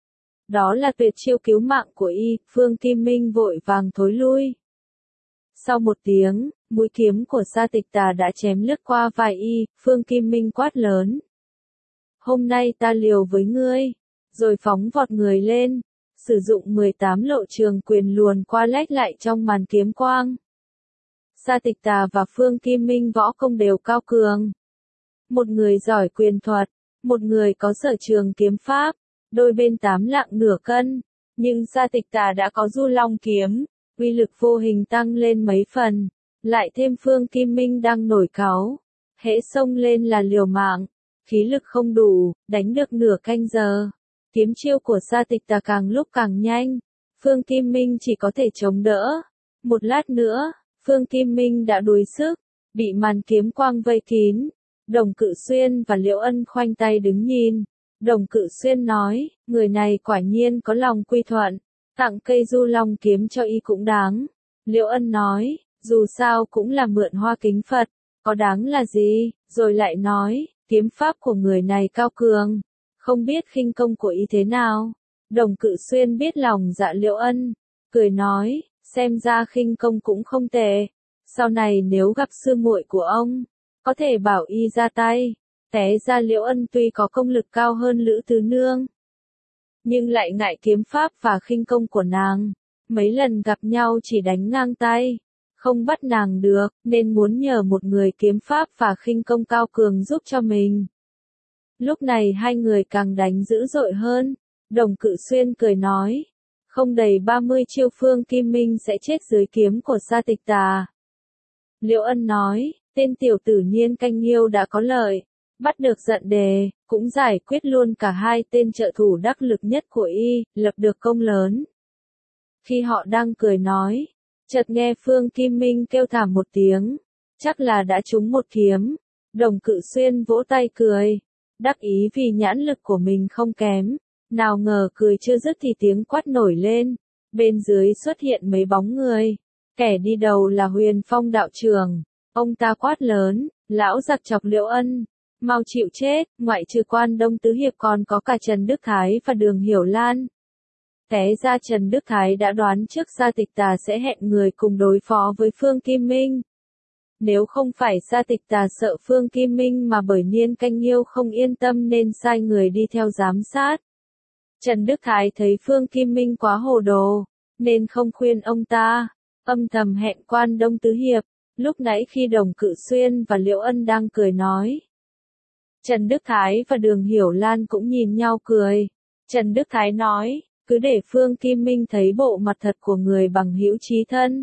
Đó là tuyệt chiêu cứu mạng của y, Phương Kim Minh vội vàng thối lui. Sau một tiếng, mũi kiếm của Sa Tịch Tà đã chém lướt qua vai y, Phương Kim Minh quát lớn. Hôm nay ta liều với ngươi, rồi phóng vọt người lên, sử dụng 18 lộ trường quyền luồn qua lách lại trong màn kiếm quang. Sa Tịch Tà và Phương Kim Minh võ công đều cao cường. Một người giỏi quyền thuật, một người có sở trường kiếm pháp, đôi bên 8 lạng nửa cân, nhưng Sa Tịch Tà đã có du long kiếm, uy lực vô hình tăng lên mấy phần, lại thêm Phương Kim Minh đang nổi cáu, hễ xông lên là liều mạng, khí lực không đủ, đánh được nửa canh giờ. Kiếm chiêu của Sa Tịch Tà càng lúc càng nhanh, Phương Kim Minh chỉ có thể chống đỡ. Một lát nữa, Phương Kim Minh đã đuối sức, bị màn kiếm quang vây kín. Đồng Cự Xuyên và Liễu Ân khoanh tay đứng nhìn. Đồng Cự Xuyên nói, người này quả nhiên có lòng quy thuận, tặng cây du long kiếm cho y cũng đáng. Liễu Ân nói, dù sao cũng là mượn hoa kính Phật, có đáng là gì, rồi lại nói, kiếm pháp của người này cao cường, không biết khinh công của y thế nào. Đồng Cự Xuyên biết lòng dạ Liễu Ân, cười nói, xem ra khinh công cũng không tệ, sau này nếu gặp sư muội của ông, có thể bảo y ra tay. Té ra Liễu Ân tuy có công lực cao hơn Lữ Tứ Nương, nhưng lại ngại kiếm pháp và khinh công của nàng, mấy lần gặp nhau chỉ đánh ngang tay, không bắt nàng được, nên muốn nhờ một người kiếm pháp và khinh công cao cường giúp cho mình. Lúc này hai người càng đánh dữ dội hơn. Đồng Cự Xuyên cười nói, không đầy 30 chiêu Phương Kim Minh sẽ chết dưới kiếm của Sa Tịch Tà. Liễu Ân nói, tên tiểu tử Nhiên Canh Nghiêu đã có lợi, bắt được Giận Đề, cũng giải quyết luôn cả hai tên trợ thủ đắc lực nhất của y, lập được công lớn. Khi họ đang cười nói, chợt nghe Phương Kim Minh kêu thảm một tiếng, chắc là đã trúng một kiếm. Đồng Cự Xuyên vỗ tay cười, đắc ý vì nhãn lực của mình không kém. Nào ngờ cười chưa dứt thì tiếng quát nổi lên, bên dưới xuất hiện mấy bóng người. Kẻ đi đầu là Huyền Phong đạo trưởng, ông ta quát lớn, lão giặc chọc Liễu Ân, mau chịu chết, ngoại trừ Quan Đông Tứ Hiệp còn có cả Trần Đức Thái và Đường Hiểu Lan. Té ra Trần Đức Thái đã đoán trước Sa Tịch Tà sẽ hẹn người cùng đối phó với Phương Kim Minh. Nếu không phải Sa Tịch Tà sợ Phương Kim Minh mà bởi Nhiên Canh Nghiêu không yên tâm nên sai người đi theo giám sát. Trần Đức Thái thấy Phương Kim Minh quá hồ đồ, nên không khuyên ông ta, âm thầm hẹn Quan Đông Tứ Hiệp. Lúc nãy khi Đồng Cự Xuyên và Liễu Ân đang cười nói, Trần Đức Thái và Đường Hiểu Lan cũng nhìn nhau cười. Trần Đức Thái nói, cứ để Phương Kim Minh thấy bộ mặt thật của người bằng hữu chí thân.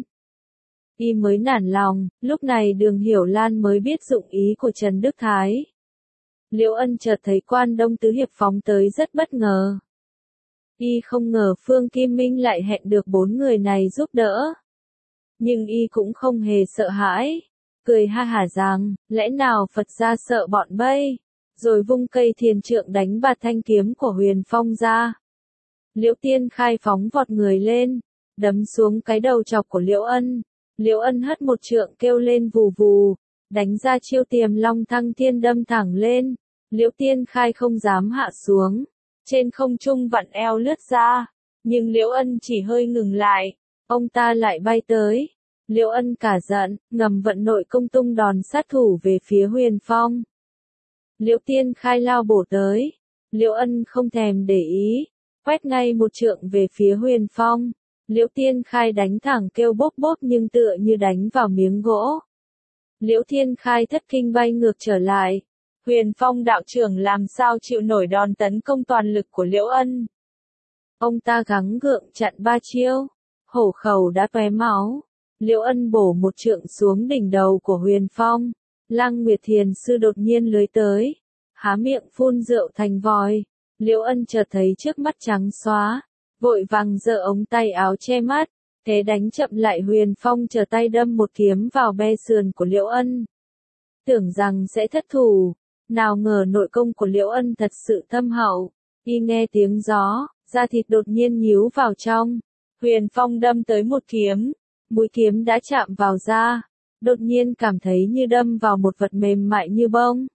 Y mới nản lòng, lúc này Đường Hiểu Lan mới biết dụng ý của Trần Đức Thái. Liễu Ân chợt thấy Quan Đông Tứ Hiệp phóng tới rất bất ngờ. Y không ngờ Phương Kim Minh lại hẹn được 4 người này giúp đỡ. Nhưng y cũng không hề sợ hãi, cười ha hả rằng, lẽ nào Phật gia sợ bọn Bây, rồi vung cây thiền trượng đánh bạt thanh kiếm của Huyền Phong ra. Liễu Tiên Khai phóng vọt người lên, đấm xuống cái đầu chọc của Liễu Ân. Liễu Ân hất một trượng kêu lên vù vù, đánh ra chiêu Tiềm Long Thăng Thiên đâm thẳng lên. Liễu Tiên Khai không dám hạ xuống, trên không trung vặn eo lướt ra, nhưng Liễu Ân chỉ hơi ngừng lại, ông ta lại bay tới. Liễu Ân cả giận, ngầm vận nội công tung đòn sát thủ về phía Huyền Phong. Liễu Tiên Khai lao bổ tới, Liễu Ân không thèm để ý, quét ngay một trượng về phía Huyền Phong. Liễu Tiên Khai đánh thẳng kêu bốp bốp nhưng tựa như đánh vào miếng gỗ. Liễu Tiên Khai thất kinh bay ngược trở lại. Huyền Phong đạo trưởng làm sao chịu nổi đòn tấn công toàn lực của Liễu Ân. Ông ta gắng gượng chặn 3 chiêu, hổ khẩu đã tóe máu. Liễu Ân bổ một trượng xuống đỉnh đầu của Huyền Phong. Lăng Nguyệt Thiền sư đột nhiên lưới tới, há miệng phun rượu thành vòi. Liễu Ân chợt thấy trước mắt trắng xóa, vội vàng giơ ống tay áo che mắt, thế đánh chậm lại. Huyền Phong trở tay đâm một kiếm vào be sườn của Liễu Ân. Tưởng rằng sẽ thất thủ, nào ngờ nội công của Liễu Ân thật sự thâm hậu. Y nghe tiếng gió, da thịt đột nhiên nhíu vào trong. Huyền Phong đâm tới một kiếm, mũi kiếm đã chạm vào da, đột nhiên cảm thấy như đâm vào một vật mềm mại như bông.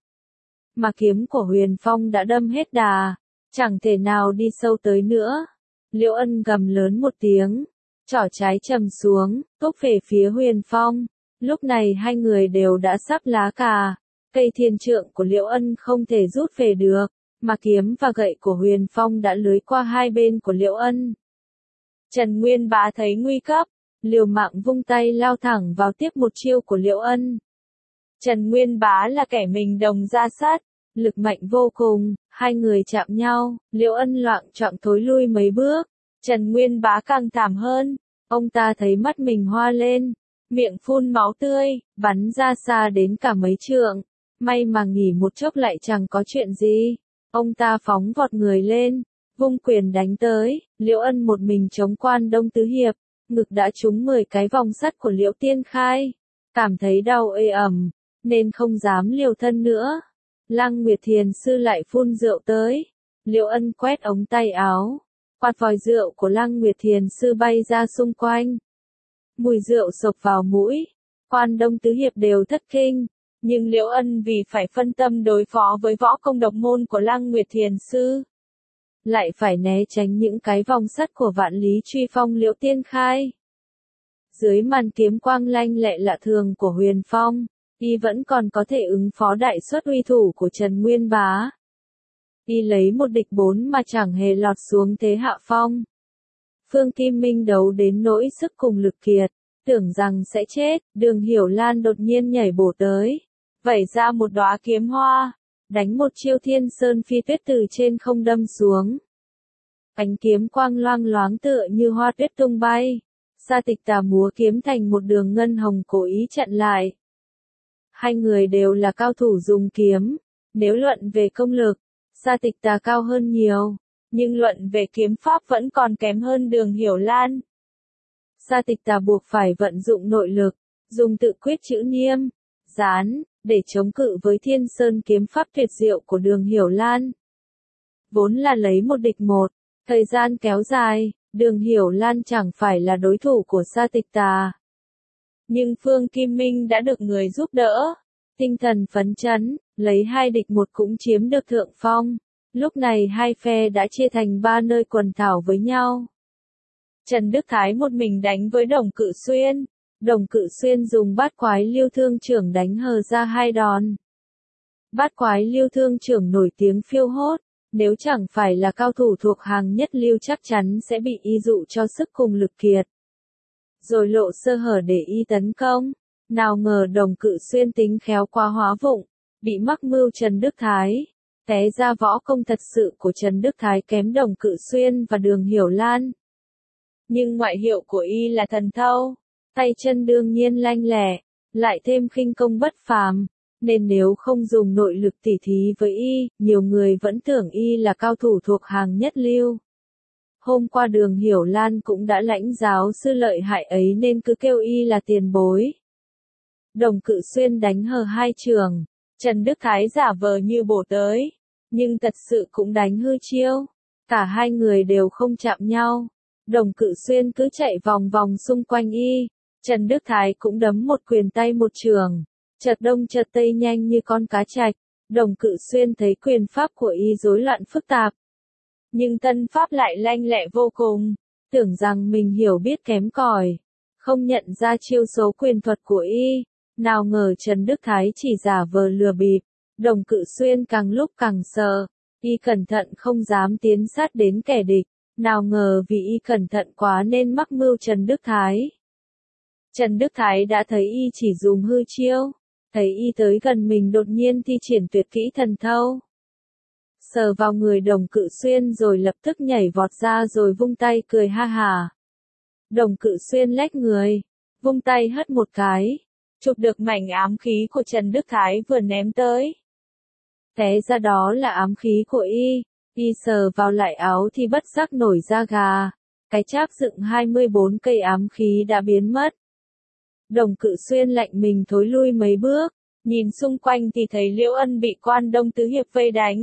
Mà kiếm của Huyền Phong đã đâm hết đà, chẳng thể nào đi sâu tới nữa. Liễu Ân gầm lớn một tiếng, trỏ trái chầm xuống, tốc về phía Huyền Phong. Lúc này hai người đều đã sắp lá cà, cây thiên trượng của Liễu Ân không thể rút về được, mà kiếm và gậy của Huyền Phong đã lưới qua hai bên của Liễu Ân. Trần Nguyên Bá thấy nguy cấp, liều mạng vung tay lao thẳng vào tiếp một chiêu của Liễu Ân. Trần Nguyên Bá là kẻ mình đồng ra sát, lực mạnh vô cùng, hai người chạm nhau, Liễu Ân loạng choạng thối lui mấy bước. Trần Nguyên Bá càng thảm hơn, ông ta thấy mắt mình hoa lên, miệng phun máu tươi, bắn ra xa đến cả mấy trượng. May mà nghỉ một chốc lại chẳng có chuyện gì. Ông ta phóng vọt người lên, vung quyền đánh tới. Liễu Ân một mình chống Quan Đông Tứ Hiệp, ngực đã trúng 10 cái vòng sắt của Liễu Tiên Khai, cảm thấy đau ê ẩm, nên không dám liều thân nữa. Lăng Nguyệt Thiền sư lại phun rượu tới. Liễu Ân quét ống tay áo, quạt vòi rượu của Lăng Nguyệt Thiền sư bay ra xung quanh. Mùi rượu xộc vào mũi, Quan Đông Tứ Hiệp đều thất kinh, nhưng Liễu Ân vì phải phân tâm đối phó với võ công độc môn của Lăng Nguyệt Thiền sư, lại phải né tránh những cái vòng sắt của Vạn Lý Truy Phong Liễu Tiên Khai. Dưới màn kiếm quang lanh lẹ lạ thường của Huyền Phong, y vẫn còn có thể ứng phó đại suất uy thủ của Trần Nguyên Bá. Y lấy 1 địch 4 mà chẳng hề lọt xuống thế hạ phong. Phương Kim Minh đấu đến nỗi sức cùng lực kiệt, tưởng rằng sẽ chết. Đường Hiểu Lan đột nhiên nhảy bổ tới, vẩy ra một đóa kiếm hoa, đánh một chiêu Thiên Sơn Phi Tuyết từ trên không đâm xuống. Ánh kiếm quang loang loáng tựa như hoa tuyết tung bay. Sa Tịch Tà múa kiếm thành một đường ngân hồng cố ý chặn lại. Hai người đều là cao thủ dùng kiếm, nếu luận về công lực, Sa Tịch Tà cao hơn nhiều, nhưng luận về kiếm pháp vẫn còn kém hơn Đường Hiểu Lan. Sa Tịch Tà buộc phải vận dụng nội lực, dùng tự quyết chữ niêm, gián, để chống cự với Thiên Sơn kiếm pháp tuyệt diệu của Đường Hiểu Lan. Vốn là lấy 1 địch 1, thời gian kéo dài, Đường Hiểu Lan chẳng phải là đối thủ của Sa Tịch Tà. Nhưng Phương Kim Minh đã được người giúp đỡ, tinh thần phấn chấn, lấy 2 địch 1 cũng chiếm được thượng phong. Lúc này hai phe đã chia thành 3 nơi quần thảo với nhau. Trần Đức Thái một mình đánh với Đồng Cự Xuyên. Đồng Cự Xuyên dùng Bát Quái Lưu Thương Trưởng đánh hờ ra 2 đòn. Bát Quái Lưu Thương Trưởng nổi tiếng phiêu hốt, nếu chẳng phải là cao thủ thuộc hàng nhất lưu chắc chắn sẽ bị y dụ cho sức cùng lực kiệt, rồi lộ sơ hở để y tấn công. Nào ngờ Đồng Cự Xuyên tính khéo quá hóa vụng, bị mắc mưu Trần Đức Thái. Té ra võ công thật sự của Trần Đức Thái kém Đồng Cự Xuyên và Đường Hiểu Lan. Nhưng ngoại hiệu của y là thần thâu, tay chân đương nhiên lanh lẹ, lại thêm khinh công bất phàm, nên nếu không dùng nội lực tỉ thí với y, nhiều người vẫn tưởng y là cao thủ thuộc hàng nhất lưu. Hôm qua Đường Hiểu Lan cũng đã lãnh giáo sư lợi hại ấy nên cứ kêu y là tiền bối. Đồng Cự Xuyên đánh hờ hai trường, Trần Đức Thái giả vờ như bổ tới, nhưng thật sự cũng đánh hư chiêu. Cả hai người đều không chạm nhau. Đồng Cự Xuyên cứ chạy vòng vòng xung quanh y, Trần Đức Thái cũng đấm một quyền tay một trường, chợt đông chợt tây nhanh như con cá trạch. Đồng Cự Xuyên thấy quyền pháp của y rối loạn phức tạp, nhưng thân pháp lại lanh lẹ vô cùng, tưởng rằng mình hiểu biết kém cỏi, không nhận ra chiêu số quyền thuật của y. Nào ngờ Trần Đức Thái chỉ giả vờ lừa bịp, Đồng Cự Xuyên càng lúc càng sợ, y cẩn thận không dám tiến sát đến kẻ địch, nào ngờ vì y cẩn thận quá nên mắc mưu Trần Đức Thái. Trần Đức Thái đã thấy y chỉ dùng hư chiêu, thấy y tới gần mình đột nhiên thi triển tuyệt kỹ thần thâu. Sờ vào người Đồng Cự Xuyên rồi lập tức nhảy vọt ra rồi vung tay cười ha hả. Đồng Cự Xuyên lách người, vung tay hất một cái, chụp được mảnh ám khí của Trần Đức Thái vừa ném tới. Té ra đó là ám khí của y sờ vào lại áo thì bất giác nổi da gà, cái cháp dựng 24 cây ám khí đã biến mất. Đồng Cự Xuyên lạnh mình thối lui mấy bước, nhìn xung quanh thì thấy Liễu Ân bị Quan Đông Tứ Hiệp vây đánh.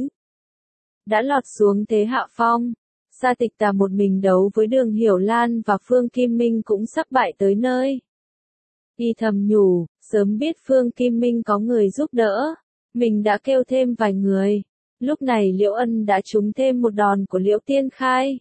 Đã lọt xuống thế hạ phong, Sa Tịch Tà một mình đấu với Đường Hiểu Lan và Phương Kim Minh cũng sắp bại tới nơi. Y thầm nhủ, sớm biết Phương Kim Minh có người giúp đỡ, mình đã kêu thêm vài người. Lúc này Liễu Ân đã trúng thêm một đòn của Liễu Tiên Khai.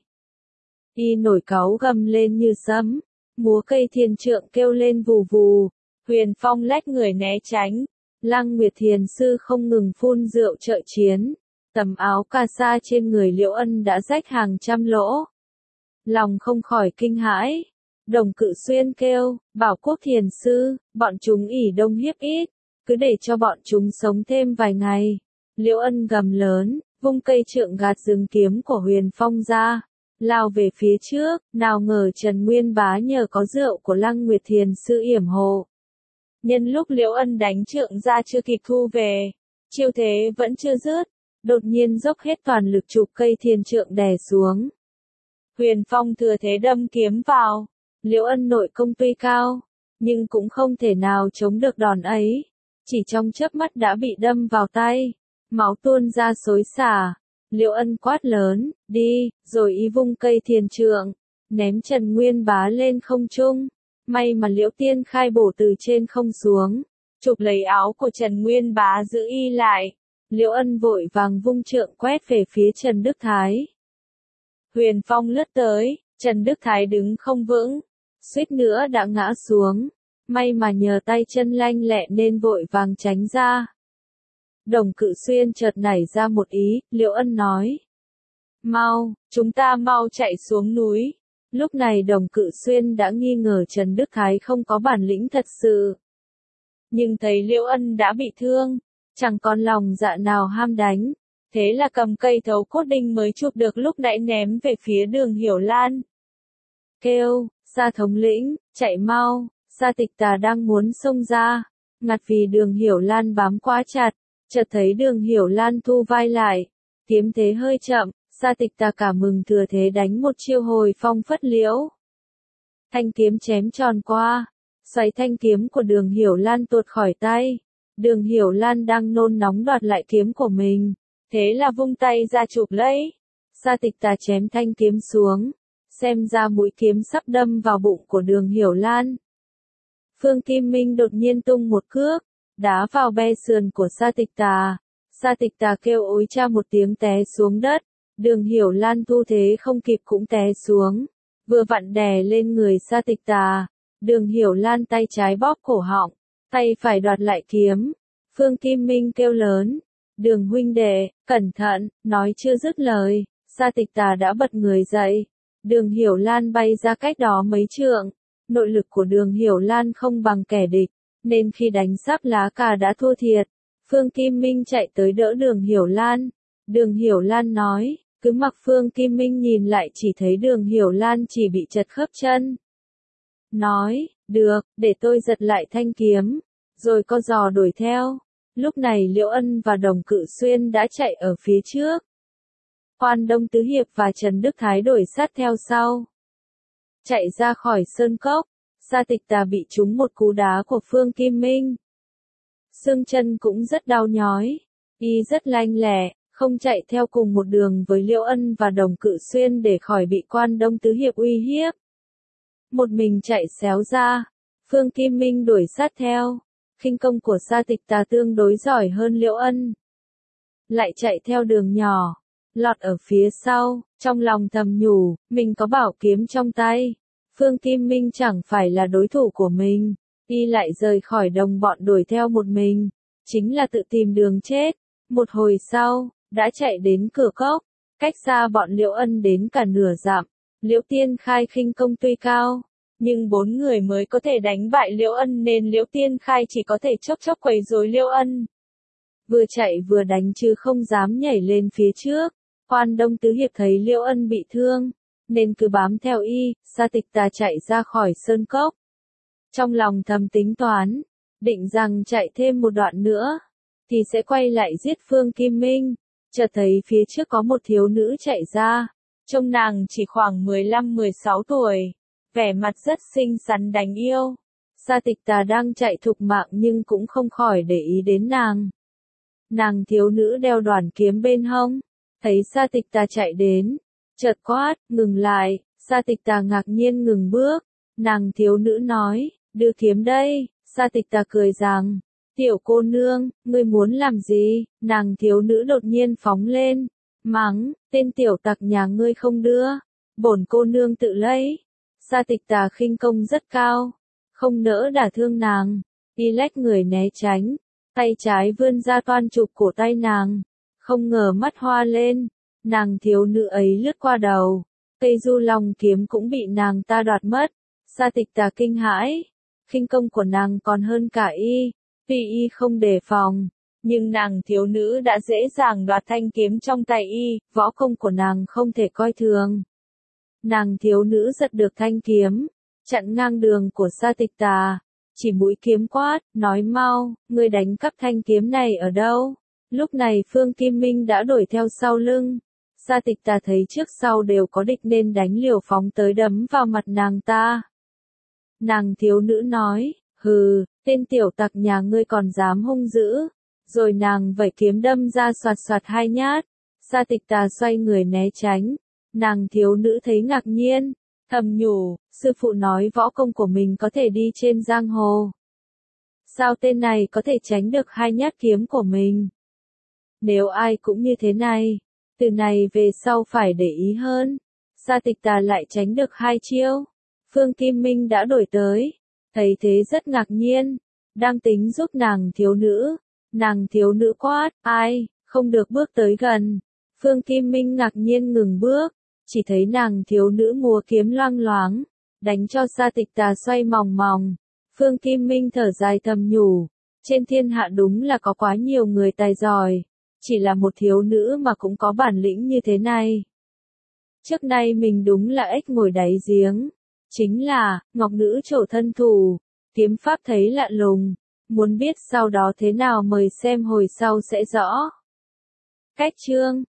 Y nổi cáu gầm lên như sấm, múa cây thiền trượng kêu lên vù vù, Huyền Phong lách người né tránh, Lăng Nguyệt Thiền Sư không ngừng phun rượu trợ chiến, tấm áo cà sa trên người Liễu Ân đã rách hàng trăm lỗ. Lòng không khỏi kinh hãi, Đồng Cự Xuyên kêu, bảo Quốc Thiền Sư, bọn chúng ỷ đông hiếp ít, cứ để cho bọn chúng sống thêm vài ngày. Liễu Ân gầm lớn, vung cây trượng gạt rừng kiếm của Huyền Phong ra, lao về phía trước, nào ngờ Trần Nguyên Bá nhờ có rượu của Lăng Nguyệt Thiền Sư yểm hộ. Nhân lúc Liễu Ân đánh trượng ra chưa kịp thu về, chiêu thế vẫn chưa dứt, đột nhiên dốc hết toàn lực chụp cây thiền trượng đè xuống. Huyền Phong thừa thế đâm kiếm vào, Liễu Ân nội công tuy cao, nhưng cũng không thể nào chống được đòn ấy, chỉ trong chớp mắt đã bị đâm vào tay, máu tuôn ra xối xả. Liễu Ân quát lớn, đi, rồi y vung cây thiền trượng, ném Trần Nguyên Bá lên không trung. May mà Liễu Tiên Khai bổ từ trên không xuống, chụp lấy áo của Trần Nguyên Bá giữ y lại. Liễu Ân vội vàng vung trượng quét về phía Trần Đức Thái. Huyền Phong lướt tới, Trần Đức Thái đứng không vững, suýt nữa đã ngã xuống. May mà nhờ tay chân lanh lẹ nên vội vàng tránh ra. Đồng Cự Xuyên chợt nảy ra một ý, Liễu Ân nói. Mau, chúng ta mau chạy xuống núi. Lúc này Đồng Cự Xuyên đã nghi ngờ Trần Đức Thái không có bản lĩnh thật sự. Nhưng thấy Liễu Ân đã bị thương, chẳng còn lòng dạ nào ham đánh. Thế là cầm cây thấu cốt đinh mới chụp được lúc nãy ném về phía Đường Hiểu Lan. Kêu, Sa thống lĩnh, chạy mau, Sa Tịch Tà đang muốn xông ra. Ngặt vì Đường Hiểu Lan bám quá chặt, chợt thấy Đường Hiểu Lan thu vai lại. Kiếm thế hơi chậm, Sa Tịch Tà cả mừng thừa thế đánh một chiêu hồi phong phất liễu. Thanh kiếm chém tròn qua, xoay thanh kiếm của Đường Hiểu Lan tuột khỏi tay. Đường Hiểu Lan đang nôn nóng đoạt lại kiếm của mình, thế là vung tay ra chụp lấy. Sa Tịch Tà chém thanh kiếm xuống, xem ra mũi kiếm sắp đâm vào bụng của Đường Hiểu Lan. Phương Kim Minh đột nhiên tung một cước, đá vào be sườn của Sa Tịch Tà. Sa Tịch Tà kêu ối cha một tiếng té xuống đất. Đường Hiểu Lan thu thế không kịp cũng té xuống, vừa vặn đè lên người Sa Tịch Tà. Đường Hiểu Lan tay trái bóp cổ họng, tay phải đoạt lại kiếm. Phương Kim Minh kêu lớn, Đường huynh đệ, cẩn thận, nói chưa dứt lời, Sa Tịch Tà đã bật người dậy. Đường Hiểu Lan bay ra cách đó mấy trượng, nội lực của Đường Hiểu Lan không bằng kẻ địch, nên khi đánh sắp lá cà đã thua thiệt. Phương Kim Minh chạy tới đỡ Đường Hiểu Lan. Đường Hiểu Lan nói, cứ mặc Phương Kim Minh nhìn lại chỉ thấy Đường Hiểu Lan chỉ bị chật khớp chân. Nói, được, để tôi giật lại thanh kiếm, rồi co giò đuổi theo. Lúc này Liễu Ân và Đồng Cự Xuyên đã chạy ở phía trước. Quan Đông Tứ Hiệp và Trần Đức Thái đuổi sát theo sau. Chạy ra khỏi sơn cốc, Sa Tịch Tà bị trúng một cú đá của Phương Kim Minh. Xương chân cũng rất đau nhói, y rất lanh lẹ, không chạy theo cùng một đường với Liễu Ân và Đồng Cự Xuyên để khỏi bị Quan Đông Tứ Hiệp uy hiếp. Một mình chạy xéo ra, Phương Kim Minh đuổi sát theo. Khinh công của Sa Tịch Tà tương đối giỏi hơn Liễu Ân. Lại chạy theo đường nhỏ, lọt ở phía sau, trong lòng thầm nhủ, mình có bảo kiếm trong tay. Phương Kim Minh chẳng phải là đối thủ của mình, y lại rời khỏi đồng bọn đuổi theo một mình, chính là tự tìm đường chết. Một hồi sau, đã chạy đến cửa cốc, cách xa bọn Liễu Ân đến cả nửa dặm. Liễu Tiên Khai khinh công tuy cao, nhưng 4 người mới có thể đánh bại Liễu Ân nên Liễu Tiên Khai chỉ có thể chốc chốc quấy rối Liễu Ân. Vừa chạy vừa đánh chứ không dám nhảy lên phía trước. Quan Đông Tứ Hiệp thấy Liễu Ân bị thương, nên cứ bám theo y. Sa Tịch Tà chạy ra khỏi sơn cốc. Trong lòng thầm tính toán, định rằng chạy thêm một đoạn nữa, thì sẽ quay lại giết Phương Kim Minh. Chợt thấy phía trước có một thiếu nữ chạy ra, trông nàng chỉ khoảng 15-16 tuổi, vẻ mặt rất xinh xắn đáng yêu. Sa Tịch Tà đang chạy thục mạng nhưng cũng không khỏi để ý đến nàng. Nàng thiếu nữ đeo đoàn kiếm bên hông, thấy Sa Tịch Tà chạy đến, chợt quát, ngừng lại. Sa Tịch Tà ngạc nhiên ngừng bước. Nàng thiếu nữ nói, đưa kiếm đây. Sa Tịch Tà cười rằng, tiểu cô nương, ngươi muốn làm gì? Nàng thiếu nữ đột nhiên phóng lên, mắng, tên tiểu tặc nhà ngươi không đưa, bổn cô nương tự lấy. Sa Tịch Tà khinh công rất cao, không nỡ đả thương nàng, y lách người né tránh, tay trái vươn ra toan chụp cổ tay nàng, không ngờ mắt hoa lên, nàng thiếu nữ ấy lướt qua đầu, cây du long kiếm cũng bị nàng ta đoạt mất. Sa Tịch Tà kinh hãi, khinh công của nàng còn hơn cả y, tuy y không đề phòng, nhưng nàng thiếu nữ đã dễ dàng đoạt thanh kiếm trong tay y, võ công của nàng không thể coi thường. Nàng thiếu nữ giật được thanh kiếm, chặn ngang đường của Sa Tịch Tà, chỉ mũi kiếm quát, nói mau, ngươi đánh cắp thanh kiếm này ở đâu? Lúc này Phương Kim Minh đã đuổi theo sau lưng. Sa Tịch Tà thấy trước sau đều có địch nên đánh liều phóng tới đấm vào mặt nàng ta. Nàng thiếu nữ nói, hừ, tên tiểu tặc nhà ngươi còn dám hung dữ. Rồi nàng vẩy kiếm đâm ra xoạt xoạt 2 nhát. Sa Tịch Tà xoay người né tránh. Nàng thiếu nữ thấy ngạc nhiên, thầm nhủ, sư phụ nói võ công của mình có thể đi trên giang hồ. Sao tên này có thể tránh được 2 nhát kiếm của mình? Nếu ai cũng như thế này, từ này về sau phải để ý hơn. Sa Tịch Tà lại tránh được 2 chiêu. Phương Kim Minh đã đuổi tới, thấy thế rất ngạc nhiên, đang tính giúp nàng thiếu nữ. Nàng thiếu nữ quát, ai, không được bước tới gần. Phương Kim Minh ngạc nhiên ngừng bước, chỉ thấy nàng thiếu nữ múa kiếm loang loáng, đánh cho Sa Tịch Tà xoay mòng mòng. Phương Kim Minh thở dài thầm nhủ, trên thiên hạ đúng là có quá nhiều người tài giỏi, chỉ là một thiếu nữ mà cũng có bản lĩnh như thế này. Trước nay mình đúng là ếch ngồi đáy giếng, chính là, ngọc nữ trổ thân thủ, kiếm pháp thấy lạ lùng, muốn biết sau đó thế nào mời xem hồi sau sẽ rõ. Cách chương